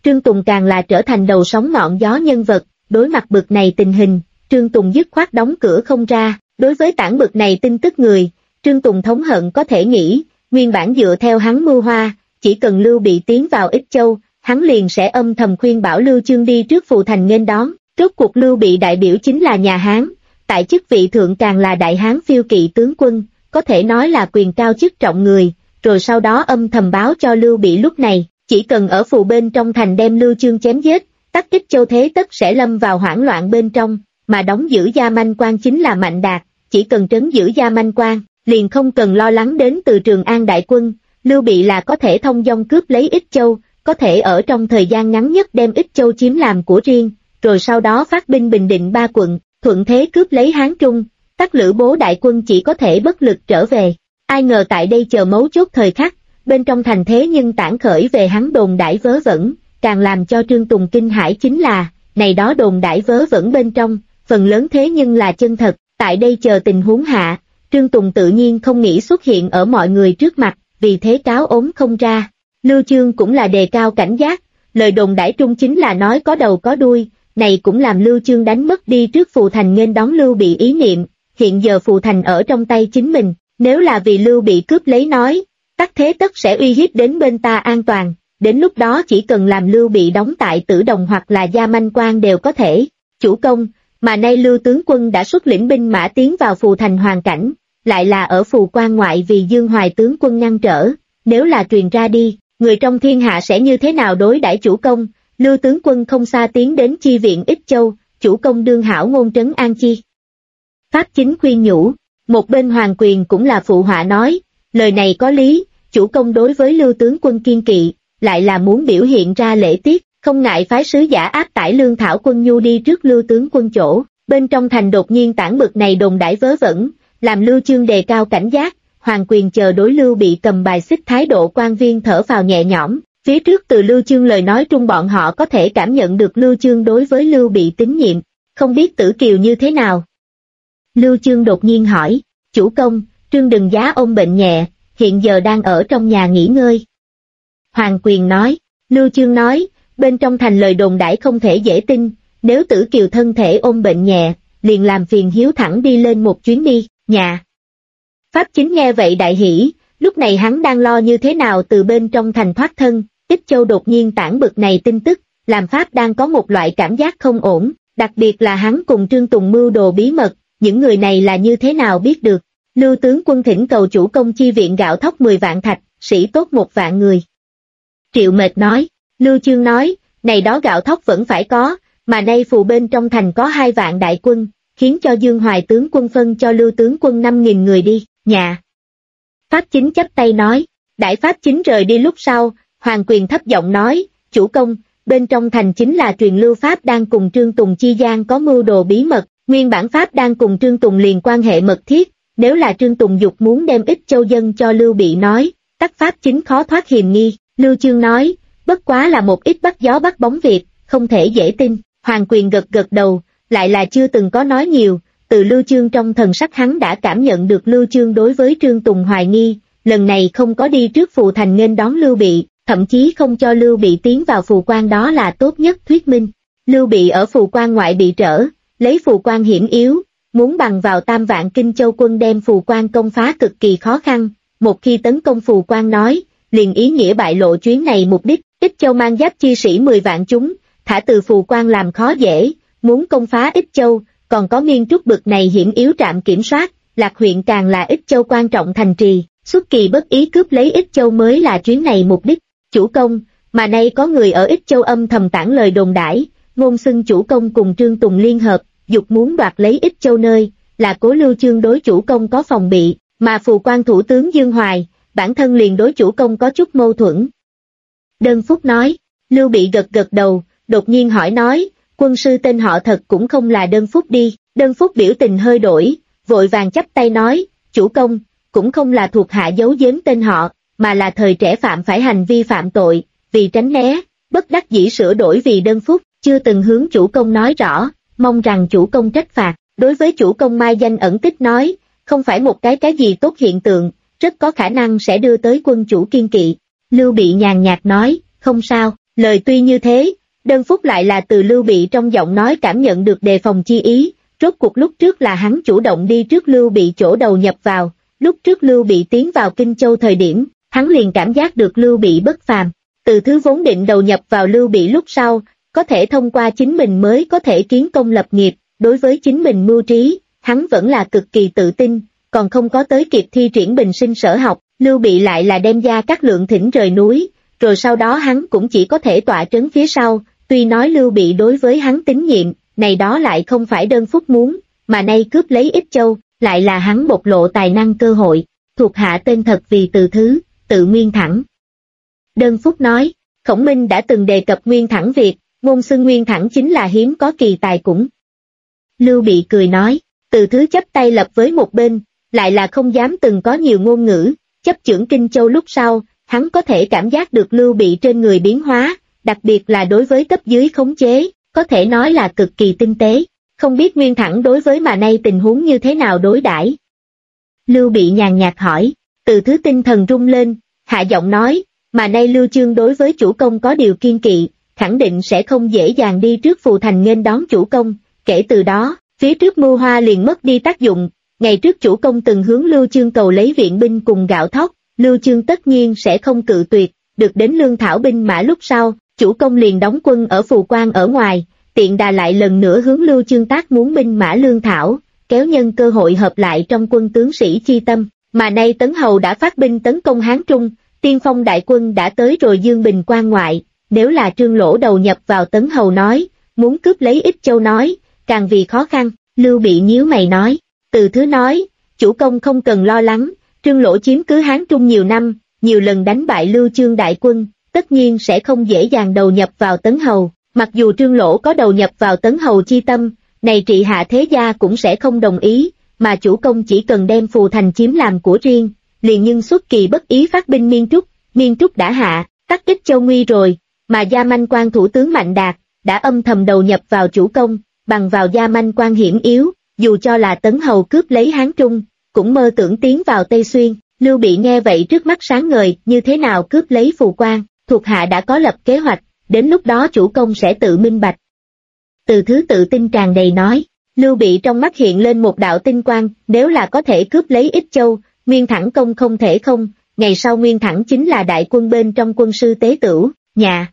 Trương Tùng càng là trở thành đầu sóng ngọn gió nhân vật, đối mặt bực này tình hình, Trương Tùng dứt khoát đóng cửa không ra, đối với tảng bực này tin tức người, Trương Tùng thống hận có thể nghĩ, nguyên bản dựa theo hắn mưu hoa, chỉ cần Lưu Bị tiến vào Ích Châu, hắn liền sẽ âm thầm khuyên bảo Lưu Chương đi trước Phù Thành nghênh đón, rốt cuộc Lưu Bị đại biểu chính là nhà Hán, tại chức vị thượng càng là đại Hán phiêu kỵ tướng quân, có thể nói là quyền cao chức trọng người, rồi sau đó âm thầm báo cho Lưu Bị lúc này, chỉ cần ở phù bên trong thành đem Lưu Chương chém giết, Tắc Ích Châu thế tất sẽ lâm vào hoảng loạn bên trong, mà đóng giữ Gia Manh Quan chính là Mạnh Đạt, chỉ cần trấn giữ Gia Manh Quan, liền không cần lo lắng đến từ Trường An đại quân, Lưu Bị là có thể thông dong cướp lấy Ích Châu, có thể ở trong thời gian ngắn nhất đem Ích Châu chiếm làm của riêng, rồi sau đó phát binh bình định 3 quận, thuận thế cướp lấy Hán Trung, Tắc Lữ Bố đại quân chỉ có thể bất lực trở về. Ai ngờ tại đây chờ mấu chốt thời khắc, bên trong thành thế nhưng tản khởi về hắn đồn đãi vớ vẩn, càng làm cho Trương Tùng kinh hãi chính là, này đó đồn đãi vớ vẩn bên trong, phần lớn thế nhưng là chân thật, tại đây chờ tình huống hạ, Trương Tùng tự nhiên không nghĩ xuất hiện ở mọi người trước mặt, vì thế cáo ốm không ra. Lưu Chương cũng là đề cao cảnh giác, lời đồn đãi trung chính là nói có đầu có đuôi, này cũng làm Lưu Chương đánh mất đi trước Phù Thành nghênh đón Lưu Bị ý niệm, hiện giờ Phù Thành ở trong tay chính mình, nếu là vì Lưu Bị cướp lấy nói, Tắc thế tất sẽ uy hiếp đến bên ta an toàn, đến lúc đó chỉ cần làm Lưu Bị đóng tại Tử Đồng hoặc là Gia Manh Quan đều có thể, chủ công, mà nay Lưu tướng quân đã xuất lĩnh binh mã tiến vào Phù Thành hoàn cảnh, lại là ở Phù Quan ngoại vì Dương Hoài tướng quân ngăn trở, nếu là truyền ra đi, người trong thiên hạ sẽ như thế nào đối đãi chủ công, Lưu tướng quân không xa tiến đến chi viện Ích Châu, chủ công đương hảo ngôn trấn an chi. Pháp Chính khuyên nhủ, một bên Hoàng Quyền cũng là phụ họa nói, lời này có lý, chủ công đối với Lưu tướng quân kiên kỵ, lại là muốn biểu hiện ra lễ tiết, không ngại phái sứ giả áp tải lương thảo quân nhu đi trước Lưu tướng quân chỗ, bên trong thành đột nhiên tản bực này đồn đãi vớ vẩn, làm Lưu Chương đề cao cảnh giác, Hoàng Quyền chờ đối Lưu Bị cầm bài xích thái độ quan viên thở phào nhẹ nhõm, phía trước từ Lưu Chương lời nói trung bọn họ có thể cảm nhận được Lưu Chương đối với Lưu Bị tín nhiệm, không biết Tử Kiều như thế nào. Lưu Chương đột nhiên hỏi, chủ công, Trương Đừng Giá ôm bệnh nhẹ, hiện giờ đang ở trong nhà nghỉ ngơi. Hoàng Quyền nói, Lưu Chương nói, bên trong thành lời đồn đãi không thể dễ tin, nếu Tử Kiều thân thể ôm bệnh nhẹ, liền làm phiền hiếu thẳng đi lên một chuyến đi, nhà. Pháp Chính nghe vậy đại hỉ, lúc này hắn đang lo như thế nào từ bên trong thành thoát thân, Ích Châu đột nhiên tản bực này tin tức, làm Pháp đang có một loại cảm giác không ổn, đặc biệt là hắn cùng Trương Tùng mưu đồ bí mật, những người này là như thế nào biết được. Lưu tướng quân thỉnh cầu chủ công chi viện gạo thóc 10 vạn thạch, sĩ tốt 1 vạn người. Triệu Mệt nói, Lưu Chương nói, này đó gạo thóc vẫn phải có, mà nay phù bên trong thành có 2 vạn đại quân, khiến cho Dương Hoài tướng quân phân cho Lưu tướng quân 5.000 người đi, nhà. Pháp Chính chắp tay nói, đại Pháp Chính rời đi lúc sau, Hoàng Quyền thấp giọng nói, chủ công, bên trong thành chính là truyền lưu Pháp đang cùng Trương Tùng chi gian có mưu đồ bí mật, nguyên bản Pháp đang cùng Trương Tùng liền quan hệ mật thiết, nếu là Trương Tùng dục muốn đem Ích Châu dân cho Lưu Bị nói, Tắc Pháp Chính khó thoát hiềm nghi, Lưu Chương nói, bất quá là một ít bắt gió bắt bóng việc, không thể dễ tin, Hoàng Quyền gật gật đầu, lại là chưa từng có nói nhiều, từ Lưu Chương trong thần sắc hắn đã cảm nhận được Lưu Chương đối với Trương Tùng hoài nghi, lần này không có đi trước Phù Thành nghênh đón Lưu Bị, thậm chí không cho Lưu Bị tiến vào Phù Quan đó là tốt nhất thuyết minh. Lưu Bị ở Phù Quan ngoại bị trở, lấy Phù Quan hiểm yếu, muốn bằng vào Tam Vạn Kinh Châu quân đem Phù Quan công phá cực kỳ khó khăn, một khi tấn công Phù Quan nói, liền ý nghĩa bại lộ chuyến này mục đích, Ích Châu mang giáp chi sĩ 10 vạn chúng, thả từ Phù Quan làm khó dễ, muốn công phá Ích Châu, còn có Miên Trúc bực này hiểm yếu trạm kiểm soát, Lạc huyện càng là Ích Châu quan trọng thành trì, xuất kỳ bất ý cướp lấy Ích Châu mới là chuyến này mục đích, chủ công, mà nay có người ở Ích Châu âm thầm tản lời đồn đãi, ngôn xưng chủ công cùng Trương Tùng liên hợp, dục muốn đoạt lấy Ích Châu nơi, là Cố Lưu Chương đối chủ công có phòng bị, mà Phù Quan thủ tướng Dương Hoài, bản thân liền đối chủ công có chút mâu thuẫn. Đơn Phúc nói, Lưu Bị gật gật đầu, đột nhiên hỏi nói, quân sư tên họ thật cũng không là Đơn Phúc đi, Đơn Phúc biểu tình hơi đổi, vội vàng chắp tay nói, chủ công, cũng không là thuộc hạ giấu giếm tên họ, mà là thời trẻ phạm phải hành vi phạm tội, vì tránh né, bất đắc dĩ sửa đổi vì Đơn Phúc, chưa từng hướng chủ công nói rõ, mong rằng chủ công trách phạt, đối với chủ công mai danh ẩn tích nói, không phải một cái gì tốt hiện tượng, rất có khả năng sẽ đưa tới quân chủ kiên kỵ. Lưu Bị nhàn nhạt nói, không sao, Lời tuy như thế, Đơn Phúc lại là từ Lưu Bị trong giọng nói cảm nhận được đề phòng chi ý, rốt cuộc lúc trước là hắn chủ động đi trước Lưu Bị chỗ đầu nhập vào, lúc trước Lưu Bị tiến vào Kinh Châu thời điểm, hắn liền cảm giác được Lưu Bị bất phàm. Từ thứ vốn định đầu nhập vào Lưu Bị lúc sau, có thể thông qua chính mình mới có thể kiến công lập nghiệp, đối với chính mình mưu trí, hắn vẫn là cực kỳ tự tin, còn không có tới kịp thi triển bình sinh sở học, Lưu Bị lại là đem Gia Cát Lượng thỉnh rời núi, rồi sau đó hắn cũng chỉ có thể tọa trấn phía sau, tuy nói Lưu Bị đối với hắn tín nhiệm, này đó lại không phải Đơn Phúc muốn, mà nay cướp lấy Ích Châu, lại là hắn bộc lộ tài năng cơ hội, thuộc hạ tên thật vì Từ Thứ, tự Nguyên Thẳng. Đơn Phúc nói, Khổng Minh đã từng đề cập Nguyên Thẳng việc, ngôn xưng Nguyên Thẳng chính là hiếm có kỳ tài cũng. Lưu Bị cười nói, Từ Thứ chấp tay lập với một bên, lại là không dám từng có nhiều ngôn ngữ, chấp chưởng Kinh Châu lúc sau, hắn có thể cảm giác được Lưu Bị trên người biến hóa, đặc biệt là đối với cấp dưới khống chế, có thể nói là cực kỳ tinh tế, không biết Nguyên Thẳng đối với mà nay tình huống như thế nào đối đãi. Lưu Bị nhàn nhạt hỏi, Từ Thứ tinh thần rung lên, hạ giọng nói, mà nay Lưu Chương đối với chủ công có điều kiên kỵ, khẳng định sẽ không dễ dàng đi trước Phù Thành nghênh đón chủ công, kể từ đó, phía trước mưu hoa liền mất đi tác dụng, ngày trước chủ công từng hướng Lưu Chương cầu lấy viện binh cùng gạo thóc, Lưu Chương tất nhiên sẽ không cự tuyệt, được đến lương thảo binh mã lúc sau, chủ công liền đóng quân ở Phù Quan ở ngoài, tiện đà lại lần nữa hướng Lưu Chương tác muốn binh mã lương thảo, kéo nhân cơ hội hợp lại trong quân tướng sĩ chi tâm, mà nay Tấn Hầu đã phát binh tấn công Hán Trung, tiên phong đại quân đã tới rồi Dương Bình quan ngoại, nếu là Trương Lỗ đầu nhập vào Tấn Hầu nói, muốn cướp lấy Ích Châu nói, càng vì khó khăn, Lưu Bị nhíu mày nói, Từ Thứ nói, chủ công không cần lo lắng, Trương Lỗ chiếm cứ Hán Trung nhiều năm, nhiều lần đánh bại Lưu Chương đại quân, tất nhiên sẽ không dễ dàng đầu nhập vào Tấn Hầu, mặc dù Trương Lỗ có đầu nhập vào Tấn Hầu chi tâm, này trị hạ thế gia cũng sẽ không đồng ý, mà chủ công chỉ cần đem Phù Thành chiếm làm của riêng, liền nhưng xuất kỳ bất ý phát binh Miên Trúc đã hạ, tắc Ích Châu nguy rồi, mà Gia Manh Quan thủ tướng Mạnh Đạt, đã âm thầm đầu nhập vào chủ công, bằng vào Gia Manh Quan hiểm yếu, dù cho là Tấn Hầu cướp lấy Hán Trung, cũng mơ tưởng tiến vào Tây Xuyên. Lưu Bị nghe vậy trước mắt sáng ngời, như thế nào cướp lấy Phù Quan, thuộc hạ đã có lập kế hoạch, đến lúc đó chủ công sẽ tự minh bạch. Từ Thứ tự tin tràn đầy nói, Lưu Bị trong mắt hiện lên một đạo tinh quang, nếu là có thể cướp lấy Ích Châu, Nguyên Thẳng công không thể không, ngày sau Nguyên Thẳng chính là đại quân bên trong quân sư tế tửu, nhà.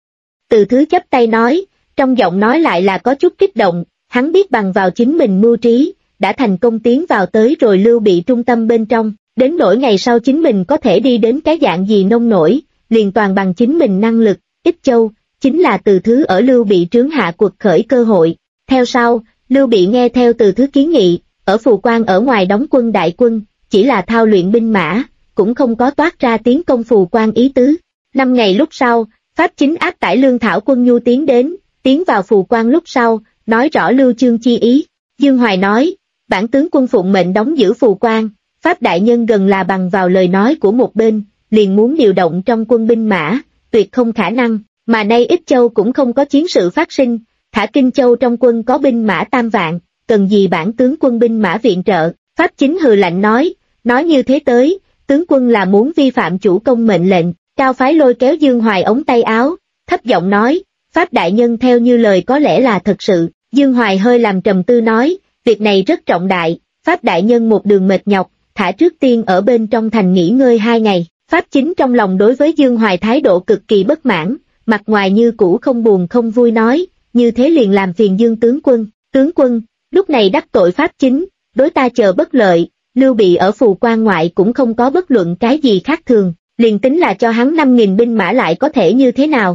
Từ Thứ chấp tay nói, trong giọng nói lại là có chút kích động, hắn biết bằng vào chính mình mưu trí, đã thành công tiến vào tới rồi Lưu Bị trung tâm bên trong, đến nỗi ngày sau chính mình có thể đi đến cái dạng gì nông nổi, liền toàn bằng chính mình năng lực, Ích Châu, chính là Từ Thứ ở Lưu Bị trướng hạ cuộc khởi cơ hội. Theo sau, Lưu Bị nghe theo Từ Thứ kiến nghị, ở Phù Quan ở ngoài đóng quân đại quân, chỉ là thao luyện binh mã, cũng không có toát ra tiến công Phù Quan ý tứ. 5 ngày lúc sau, Pháp chính áp tải lương thảo quân nhu tiến vào Phù Quan lúc sau, nói rõ Lưu Chương chi ý. Dương Hoài nói, bản tướng quân phụng mệnh đóng giữ Phù Quan, Pháp đại nhân gần là bằng vào lời nói của một bên, liền muốn điều động trong quân binh mã, tuyệt không khả năng, mà nay Ích Châu cũng không có chiến sự phát sinh, thả Kinh Châu trong quân có binh mã 3 vạn, cần gì bản tướng quân binh mã viện trợ. Pháp chính hừ lạnh nói như thế tới, tướng quân là muốn vi phạm chủ công mệnh lệnh. Cao Phái lôi kéo Dương Hoài ống tay áo, thấp giọng nói, Pháp đại nhân theo như lời có lẽ là thật sự. Dương Hoài hơi làm trầm tư nói, việc này rất trọng đại, Pháp đại nhân một đường mệt nhọc, thả trước tiên ở bên trong thành nghỉ ngơi 2 ngày. Pháp chính trong lòng đối với Dương Hoài thái độ cực kỳ bất mãn, mặt ngoài như cũ không buồn không vui nói, như thế liền làm phiền Dương tướng quân, lúc này đắc tội Pháp chính, đối ta chờ bất lợi, Lưu Bị ở Phù Quan ngoại cũng không có bất luận cái gì khác thường, liền tính là cho hắn 5.000 binh mã lại có thể như thế nào.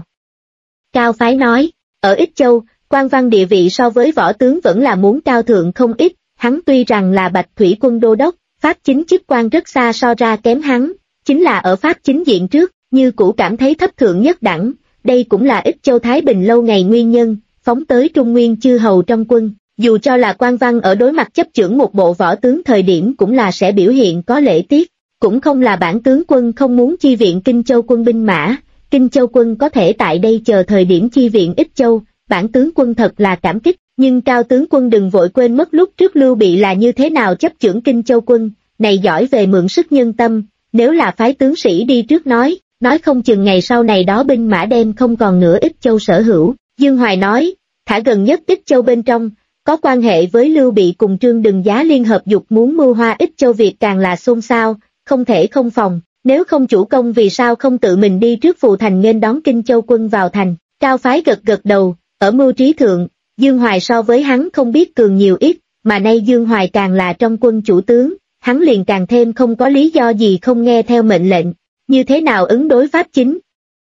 Cao Phái nói, ở Ích Châu, quan văn địa vị so với võ tướng vẫn là muốn cao thượng không ít, hắn tuy rằng là Bạch Thủy quân đô đốc, Pháp chính chức quan rất xa so ra kém hắn, chính là ở Pháp chính diện trước, như cũ cảm thấy thấp thượng nhất đẳng, đây cũng là Ích Châu Thái Bình lâu ngày nguyên nhân, phóng tới Trung Nguyên chư hầu trong quân, dù cho là quan văn ở đối mặt chấp chưởng một bộ võ tướng thời điểm cũng là sẽ biểu hiện có lễ tiết, cũng không là bản tướng quân không muốn chi viện Kinh Châu quân binh mã, Kinh Châu quân có thể tại đây chờ thời điểm chi viện Ích Châu, bản tướng quân thật là cảm kích, nhưng Cao tướng quân đừng vội quên mất lúc trước Lưu Bị là như thế nào chấp chưởng Kinh Châu quân, này giỏi về mượn sức nhân tâm, nếu là phái tướng sĩ đi trước nói, nói không chừng ngày sau này đó binh mã đem không còn nửa Ích Châu sở hữu. Dương Hoài nói, thả gần nhất Ích Châu bên trong, có quan hệ với Lưu Bị cùng Trương Đừng Giá liên hợp dục muốn mưu hoa Ích Châu việc càng là xôn xao, không thể không phòng, nếu không chủ công vì sao không tự mình đi trước Phù Thành nghênh đón Kinh Châu quân vào thành. Cao Phái gật gật đầu, ở mưu trí thượng, Dương Hoài so với hắn không biết cường nhiều ít, mà nay Dương Hoài càng là trong quân chủ tướng, hắn liền càng thêm không có lý do gì không nghe theo mệnh lệnh, như thế nào ứng đối Pháp Chính?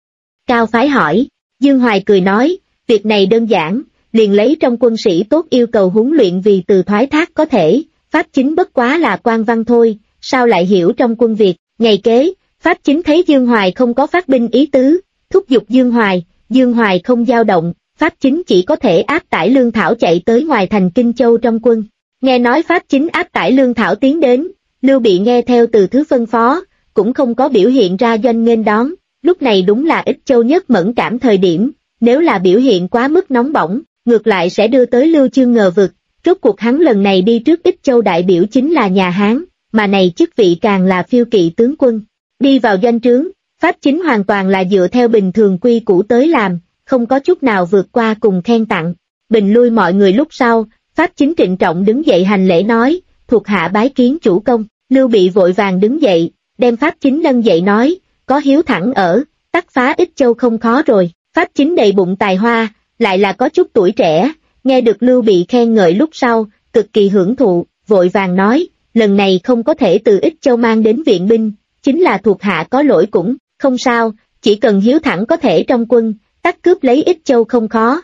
Cao Phái hỏi, Dương Hoài cười nói, việc này đơn giản, liền lấy trong quân sĩ tốt yêu cầu huấn luyện vì từ thoái thác có thể, Pháp Chính bất quá là quan văn thôi, sao lại hiểu trong quân việc. Ngày kế, Pháp Chính thấy Dương Hoài không có phát binh ý tứ, thúc giục Dương Hoài không dao động, Pháp Chính chỉ có thể áp tải lương thảo chạy tới ngoài thành Kinh Châu trong quân. Nghe nói Pháp Chính áp tải lương thảo tiến đến, Lưu Bị nghe theo từ thứ phân phó, cũng không có biểu hiện ra doanh nghênh đón, lúc này đúng là Ích Châu nhất mẫn cảm thời điểm, nếu là biểu hiện quá mức nóng bỏng, ngược lại sẽ đưa tới Lưu Chương ngờ vực, rốt cuộc hắn lần này đi trước Ích Châu đại biểu chính là nhà Hán, mà này chức vị càng là phiêu kỵ tướng quân. Đi vào doanh trướng, Pháp Chính hoàn toàn là dựa theo bình thường quy củ tới làm, không có chút nào vượt qua cùng khen tặng. Bình lui mọi người lúc sau, Pháp Chính trịnh trọng đứng dậy hành lễ nói, thuộc hạ bái kiến chủ công. Lưu Bị vội vàng đứng dậy, đem Pháp Chính nâng dậy nói, có hiếu thẳng ở, tắc phá Ích Châu không khó rồi. Pháp Chính đầy bụng tài hoa, lại là có chút tuổi trẻ, nghe được Lưu Bị khen ngợi lúc sau, cực kỳ hưởng thụ, vội vàng nói, lần này không có thể từ Ích Châu mang đến viện binh, chính là thuộc hạ có lỗi cũng không sao, chỉ cần hiếu thẳng có thể trong quân, tắc cướp lấy Ích Châu không khó.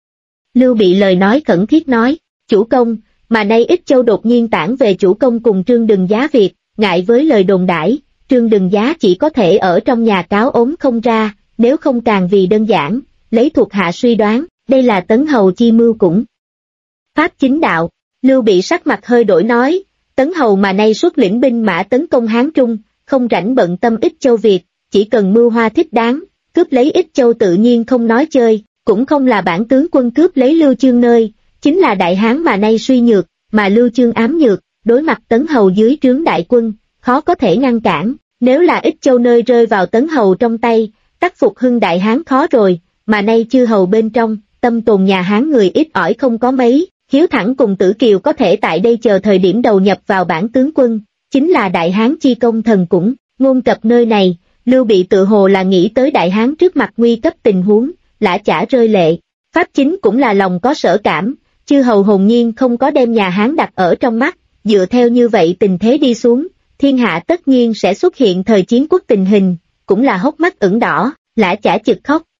Lưu Bị lời nói khẩn thiết nói, chủ công, mà nay Ích Châu đột nhiên tản về chủ công cùng Trương Đừng Giá việc, ngại với lời đồn đãi, Trương Đừng Giá chỉ có thể ở trong nhà cáo ốm không ra, nếu không càng vì đơn giản, lấy thuộc hạ suy đoán, đây là Tấn Hầu chi mưu cũng. Pháp Chính đạo, Lưu Bị sắc mặt hơi đổi nói, Tấn Hầu mà nay xuất lĩnh binh mã tấn công Hán Trung, không rảnh bận tâm Ích Châu việc, chỉ cần mưu hoa thích đáng, cướp lấy Ích Châu tự nhiên không nói chơi, cũng không là bản tướng quân cướp lấy Lưu Chương nơi, chính là Đại Hán mà nay suy nhược, mà Lưu Chương ám nhược, đối mặt Tấn Hầu dưới trướng đại quân, khó có thể ngăn cản, nếu là Ích Châu nơi rơi vào Tấn Hầu trong tay, tắc phục hưng Đại Hán khó rồi, mà nay chư hầu bên trong, tâm tồn nhà Hán người ít ỏi không có mấy, Hiếu Thẳng cùng Tử Kiều có thể tại đây chờ thời điểm đầu nhập vào bản tướng quân, chính là Đại Hán chi công thần cũng. Ngôn cập nơi này, Lưu Bị tự hồ là nghĩ tới Đại Hán trước mặt nguy cấp tình huống, lã chả rơi lệ. Pháp Chính cũng là lòng có sở cảm, chư hầu hồn nhiên không có đem nhà Hán đặt ở trong mắt, dựa theo như vậy tình thế đi xuống, thiên hạ tất nhiên sẽ xuất hiện thời chiến quốc tình hình, cũng là hốc mắt ửng đỏ, lã chả chực khóc.